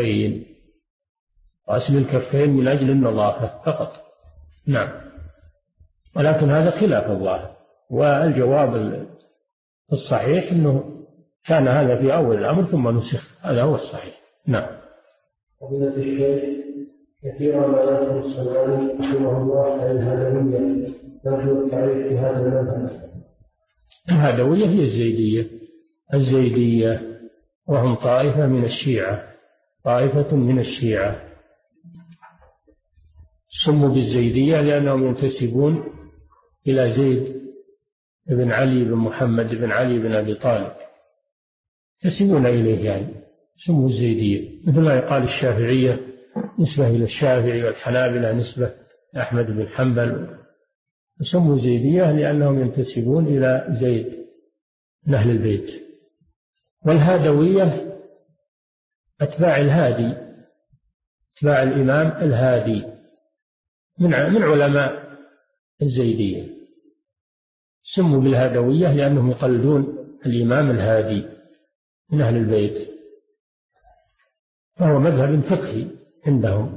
الكفين من أجل النظافة فقط. نعم، ولكن هذا خلاف الظاهر، والجواب الصحيح أنه كان هذا في أول الأمر ثم نسخ، هذا هو الصحيح. نعم. فضيلة الشيخ، كثيرا ما يذكر الصنعاني رحمه الله عن الهدوية، نرجو التعريف في هذا المذهب. الهدوية هي الزيدية، وهم طائفة من الشيعة، سموا بالزيدية لأنهم ينتسبون إلى زيد بن علي بن محمد بن علي بن أبي طالب، ينتسبون إليه، يعني سموا الزيدية، مثل ما يقال الشافعية نسبة إلى الشافعي، والحنابلة نسبة أحمد بن حنبل، سموا زيدية لأنهم ينتسبون إلى زيد من أهل البيت. والهادوية أتباع الهادي، أتباع الإمام الهادي من علماء الزيدية، سموا بالهادوية لأنهم يقلدون الإمام الهادي من أهل البيت، فهو مذهب فقهي عندهم،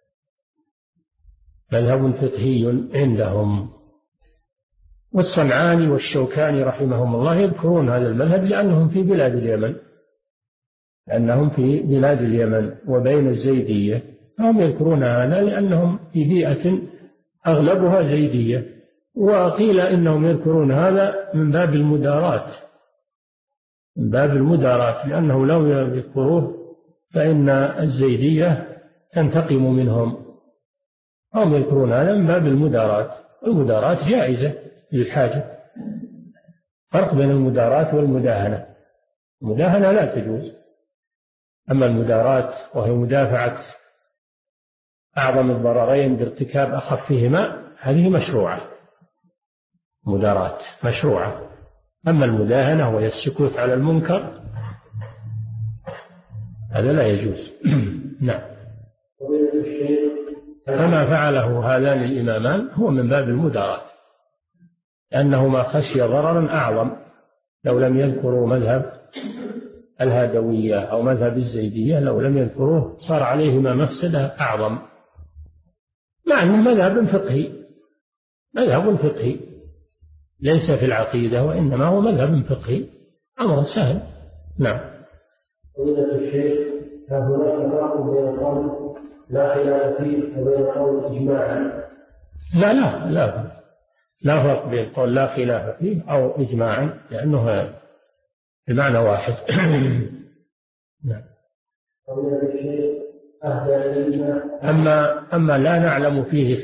والصنعاني والشوكاني رحمهم الله يذكرون هذا المذهب لأنهم في بلاد اليمن وبين الزيدية، هم يذكرون هذا لأنهم في بيئة أغلبها زيدية. وقيل إنهم يذكرون هذا من باب المداراة، لأنه لو يذكروه فإن الزيدية تنتقم منهم، هم يذكرون هذا من باب المداراة، والمداراة جائزة للحاجة. فرق بين المداراة والمداهنة، المداهنة لا تجوز، أما المداراة وهي مدافعة أعظم الضررين بارتكاب أخفهما هذه مشروعة، مداراة مشروعة. أما المداهنة وهي السكوت على المنكر هذا لا يجوز. نعم. فما فعله هذان الإمامان هو من باب المداراة، لأنهما خشي ضررا أعظم لو لم يذكروا مذهب الهادوية أو مذهب الزيدية، لو لم يذكروه صار عليهما مفسدة أعظم، مع أنه مذهب فقهي ليس في العقيدة، وإنما هو مذهب فقهي، أمر سهل. نعم. فضيلة الشيخ، هناك فرق بين قول لا خلاف فيه وبين قول إجماعا؟ لا فرق بين قول لا خلاف فيه أو إجماعا، لأنه بمعنى واحد. نعم. فضيلة الشيخ، أما لا نعلم فيه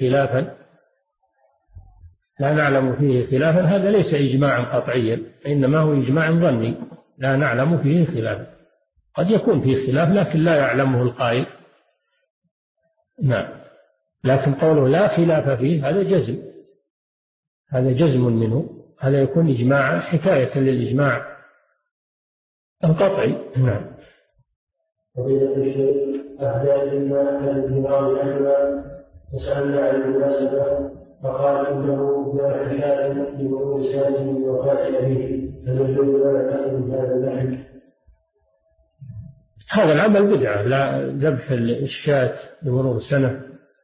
خلافا هذا ليس إجماعا قطعيا، إنما هو إجماع ظني، لا نعلم فيه خلافا، قد يكون فيه خلاف لكن لا يعلمه القائل. نعم. لكن قوله لا خلاف فيه هذا جزم منه، هذا يكون إجماعا حكاية للإجماع القطعي. نعم. فضيلة الشيخ، أهدى لنا الإجماع لأننا تسألنا عن المناسبة فقال إنه جاء شاة لمرور سنة من وفاة أبيه، فنجد لنا من هذا النحو. هذا العمل بدعة، لا ذبح الشاة لمرور سنة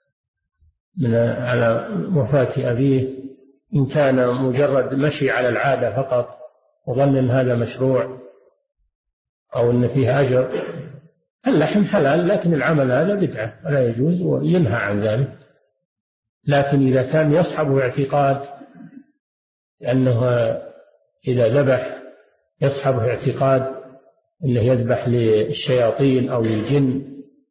على وفاة أبيه، إن كان مجرد مشي على العادة فقط وظن أن هذا مشروع أو أن فيه أجر. اللحم حلال، لكن العمل هذا بدعة ولا يجوز وينهى عن ذلك. لكن إذا كان يصحبه اعتقاد أنه إذا ذبح يصحبه اعتقاد أنه يذبح للشياطين أو للجن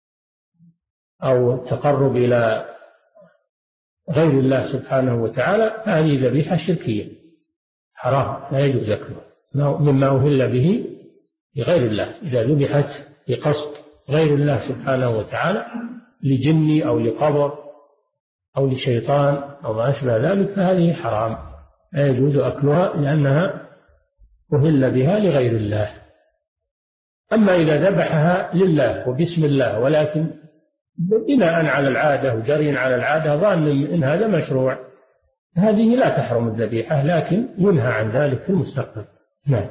أو تقرب إلى غير الله سبحانه وتعالى، فهذه ذبيحة شركية حرام، لا يجوز أكله مما أهل به لغير الله. إذا ذبحت بقصد غير الله سبحانه وتعالى لجني أو لقبر أو لشيطان أو ما أشبه ذلك فهذه حرام، لا يجوز أكلها لأنها أهل بها لغير الله. أما إذا ذبحها لله وبسم الله ولكن بناء على العادة وجري على العادة ظن إن هذا مشروع، هذه لا تحرم الذبيحة، لكن ينهى عن ذلك في المستقبل. نعم.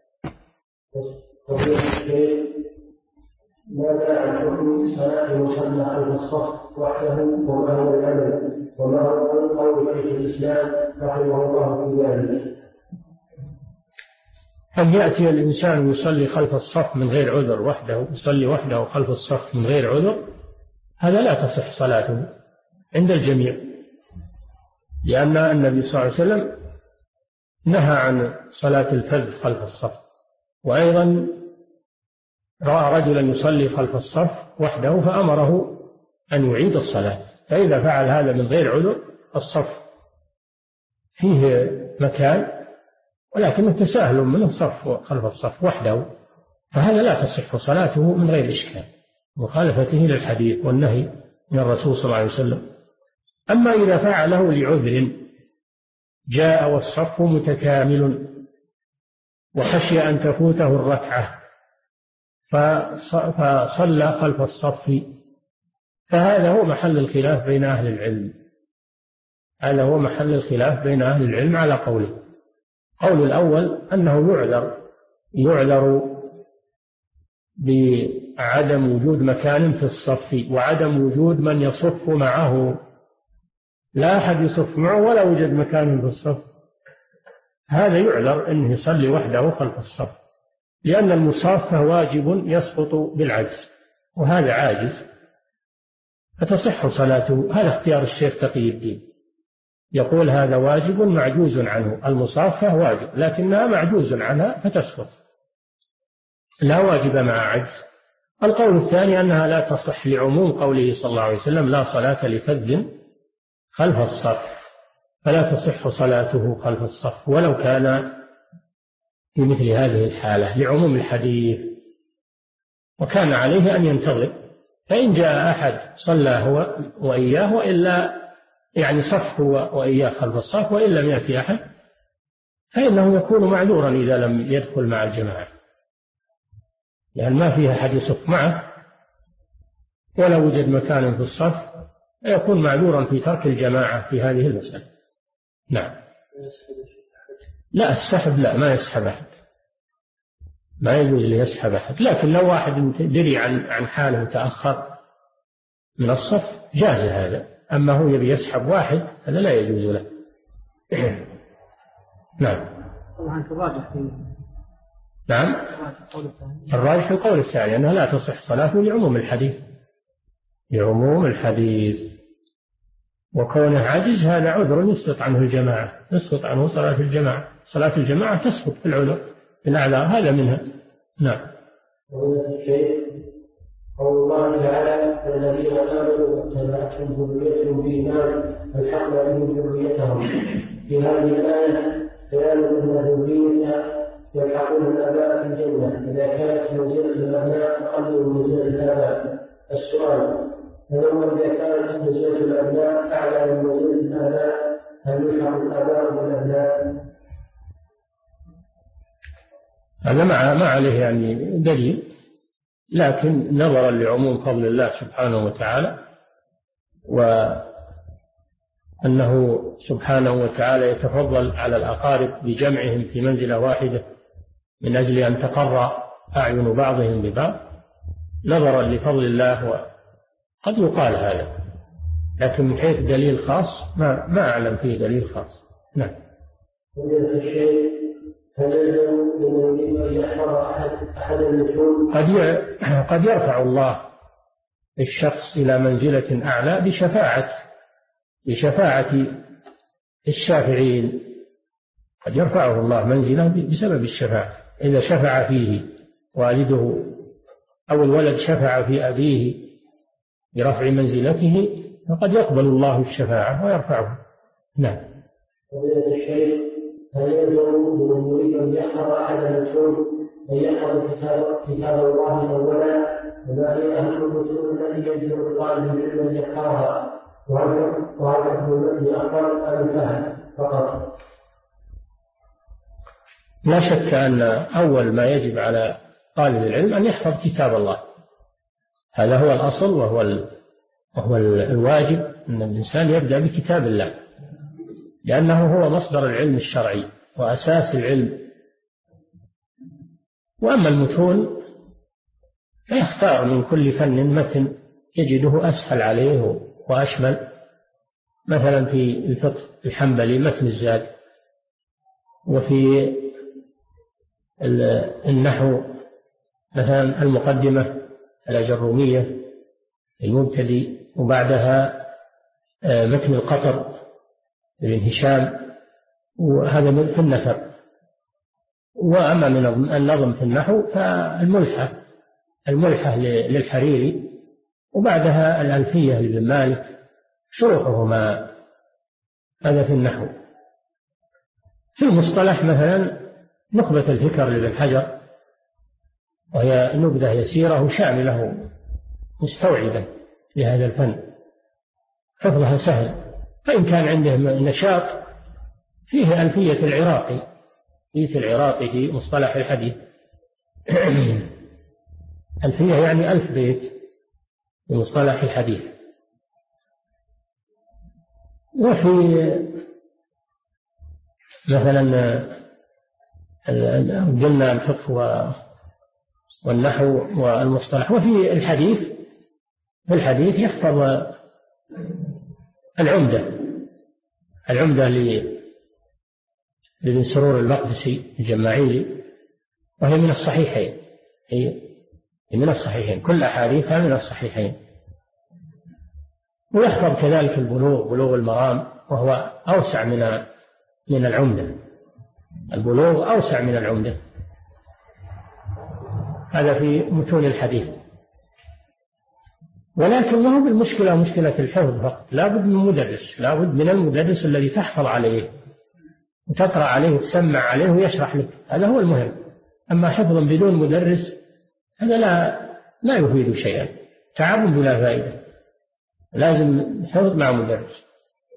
ماذا عن حكم صلاة المصلى خلف الصف وحده وما هو العمل وما هو قول شيخ الإسلام رحمه الله في ذلك؟ أن يأتي الإنسان يصلي خلف الصف من غير عذر وحده، يصلي وحده خلف الصف من غير عذر، هذا لا تصح صلاته عند الجميع، لأن النبي صلى الله عليه وسلم نهى عن صلاة الفذ خلف الصف، وأيضا رأى رجلا يصلي خلف الصف وحده فأمره أن يعيد الصلاة، فإذا فعل هذا من غير عذر الصف فيه مكان ولكنه تساهل منه الصف خلف الصف وحده، فهذا لا تصح صلاته من غير إشكال، مخالفته للحديث والنهي من الرسول صلى الله عليه وسلم. أما إذا فعله لعذر جاء والصف متكامل وخشي أن تفوته الركعة فصلى خلف الصف، فهذا هو محل الخلاف بين أهل العلم، هذا هو محل الخلاف بين أهل العلم على قوله. قول الأول أنه يعذر بعدم وجود مكان في الصف وعدم وجود من يصف معه، لا أحد يصف معه ولا وجد مكان في الصف، هذا يعذر أنه يصلي وحده خلف الصف، لأن المصافة واجب يسقط بالعجز وهذا عاجز فتصح صلاته. هذا اختيار الشيخ تقي الدين، يقول هذا واجب معجوز عنه، المصافة واجب لكنها معجوز عنها فتسقط، لا واجب مع عجز. القول الثاني أنها لا تصح لعموم قوله صلى الله عليه وسلم لا صلاة لفذ خلف الصف، فلا تصح صلاته خلف الصف ولو كان في مثل هذه الحالة لعموم الحديث، وكان عليه أن ينتظر، فإن جاء أحد صلى هو وإياه وإلا يعني صف هو وإياه خلف الصف وإن لم يأتي أحد فإنه يكون معذورا إذا لم يدخل مع الجماعة، يعني ما فيها أحد يصف معه ولا وجد مكان في الصف يكون معذورا في ترك الجماعة في هذه المسألة. نعم. لا السحب لا، ما يسحب أحد، ما يجوز ليسحب أحد، لكن لو واحد دري عن حاله وتأخر من الصف جاز هذا، أما هو يبي يسحب واحد هذا لا يجوز له. نعم. نعم الراجح القول الثاني أنها لا تصح صلاته لعموم الحديث، لعموم الحديث، وكونه عاجز هذا عذر يسقط عنه الجماعة، يسقط عنه صلاة الجماعة، صلاة الجماعة تسقط في العذر الأعذار هذا منها. نعم. قول الله تعالى الذين آمنوا واتبعتهم ذريتهم بإيمان فالحقنا بهم ذريتهم، في هذه الآية بيان أن الذرية يلحقون الآباء في الجنة إذا كانت منزلة الأبناء أقل من منزلة الآباء. السؤال فلما إذا كانت منزلة الأبناء أعلى من منزلة الآباء هل يلحق الآباء بالأبناء؟ هذا ما عليه يعني دليل، لكن نظرا لعموم فضل الله سبحانه وتعالى وأنه سبحانه وتعالى يتفضل على الأقارب بجمعهم في منزلة واحدة من أجل أن تقر أعين بعضهم ببعض نظرا لفضل الله، وقد يقال هذا، لكن من حيث دليل خاص ما أعلم فيه دليل خاص. نعم. قد يرفع الله الشخص إلى منزلة أعلى بشفاعة الشافعين، قد يرفعه الله منزلة بسبب الشفاعة، إذا شفع فيه والده أو الولد شفع في أبيه برفع منزلته فقد يقبل الله الشفاعة ويرفعه. نعم. هل يلزم من يريد أن يحفظ أحد المشهور أن يحفظ كتاب الله أولا وما هي أهم الرسول التي يجب الطالب العلم أن يحفظها وهل يحفظ التي أفضل أم الفهم فقط؟ لا شك أن أول ما يجب على طالب العلم أن يحفظ كتاب الله، هذا هو الأصل وهو الواجب، أن الإنسان يبدأ بكتاب الله لأنه هو مصدر العلم الشرعي وأساس العلم. وأما المتون فيختار من كل فن متن يجده أسهل عليه وأشمل، مثلا في الفقه الحنبلي متن الزاد، وفي النحو مثلا المقدمة الأجرومية المبتدئ، وبعدها متن القطر ابن هشام، وهذا في النثر. وأما من النظم في النحو فالملحة للحريري، وبعدها الألفية لابن مالك شروحهما، هذا في النحو. في المصطلح مثلا نخبة الفكر لابن حجر، وهي نبذة يسيرة وشاملة مستوعبة لهذا الفن، حفظها سهل. فإن كان عنده نشاط فيه ألفية العراقي في مصطلح الحديث ألفية يعني 1000 بيت في مصطلح الحديث. وفي مثلا قلنا الفقه والنحو والمصطلح. وفي الحديث يحفظ العمدة لابن سرور المقدسي الجماعيلي، وهي من الصحيحين، من الصحيحين، كل أحاديثها من الصحيحين. ويحفظ كذلك بلوغ المرام، وهو أوسع من العمدة. البلوغ أوسع من العمدة، هذا في متون الحديث. ولكن ما هو بالمشكلة مشكلة الحفظ فقط، لا بد من مدرس، لا بد من المدرس الذي تحفظ عليه وتقرأ عليه وتسمع عليه ويشرح لك، هذا هو المهم. أما حفظ بدون مدرس هذا لا يفيد شيئا، تعب بلا فائدة. لازم حفظ مع مدرس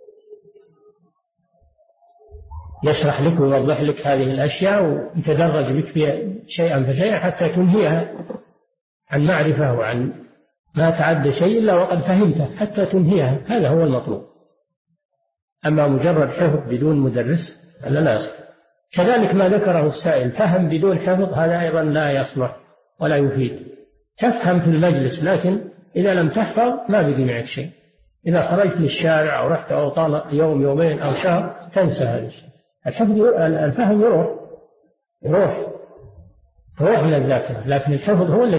يشرح لك ويوضح لك هذه الأشياء ويتدرج بك فيها شيئا فشيئا حتى تنهيها عن معرفة وعن ما تعد شيء إلا وقد فهمته حتى تنهيها، هذا هو المطلوب. أما مجرد حفظ بدون مدرس هذا لا يصلح. كذلك ما ذكره السائل، فهم بدون حفظ هذا أيضا لا يصلح ولا يفيد. تفهم في المجلس، لكن إذا لم تحفظ ما بقي معك شيء. إذا خرجت للشارع أو رحت أو طال يوم يومين أو شهر تنسى هذا الشيء. الفهم يروح من الذاكرة، لكن الحفظ هو الذي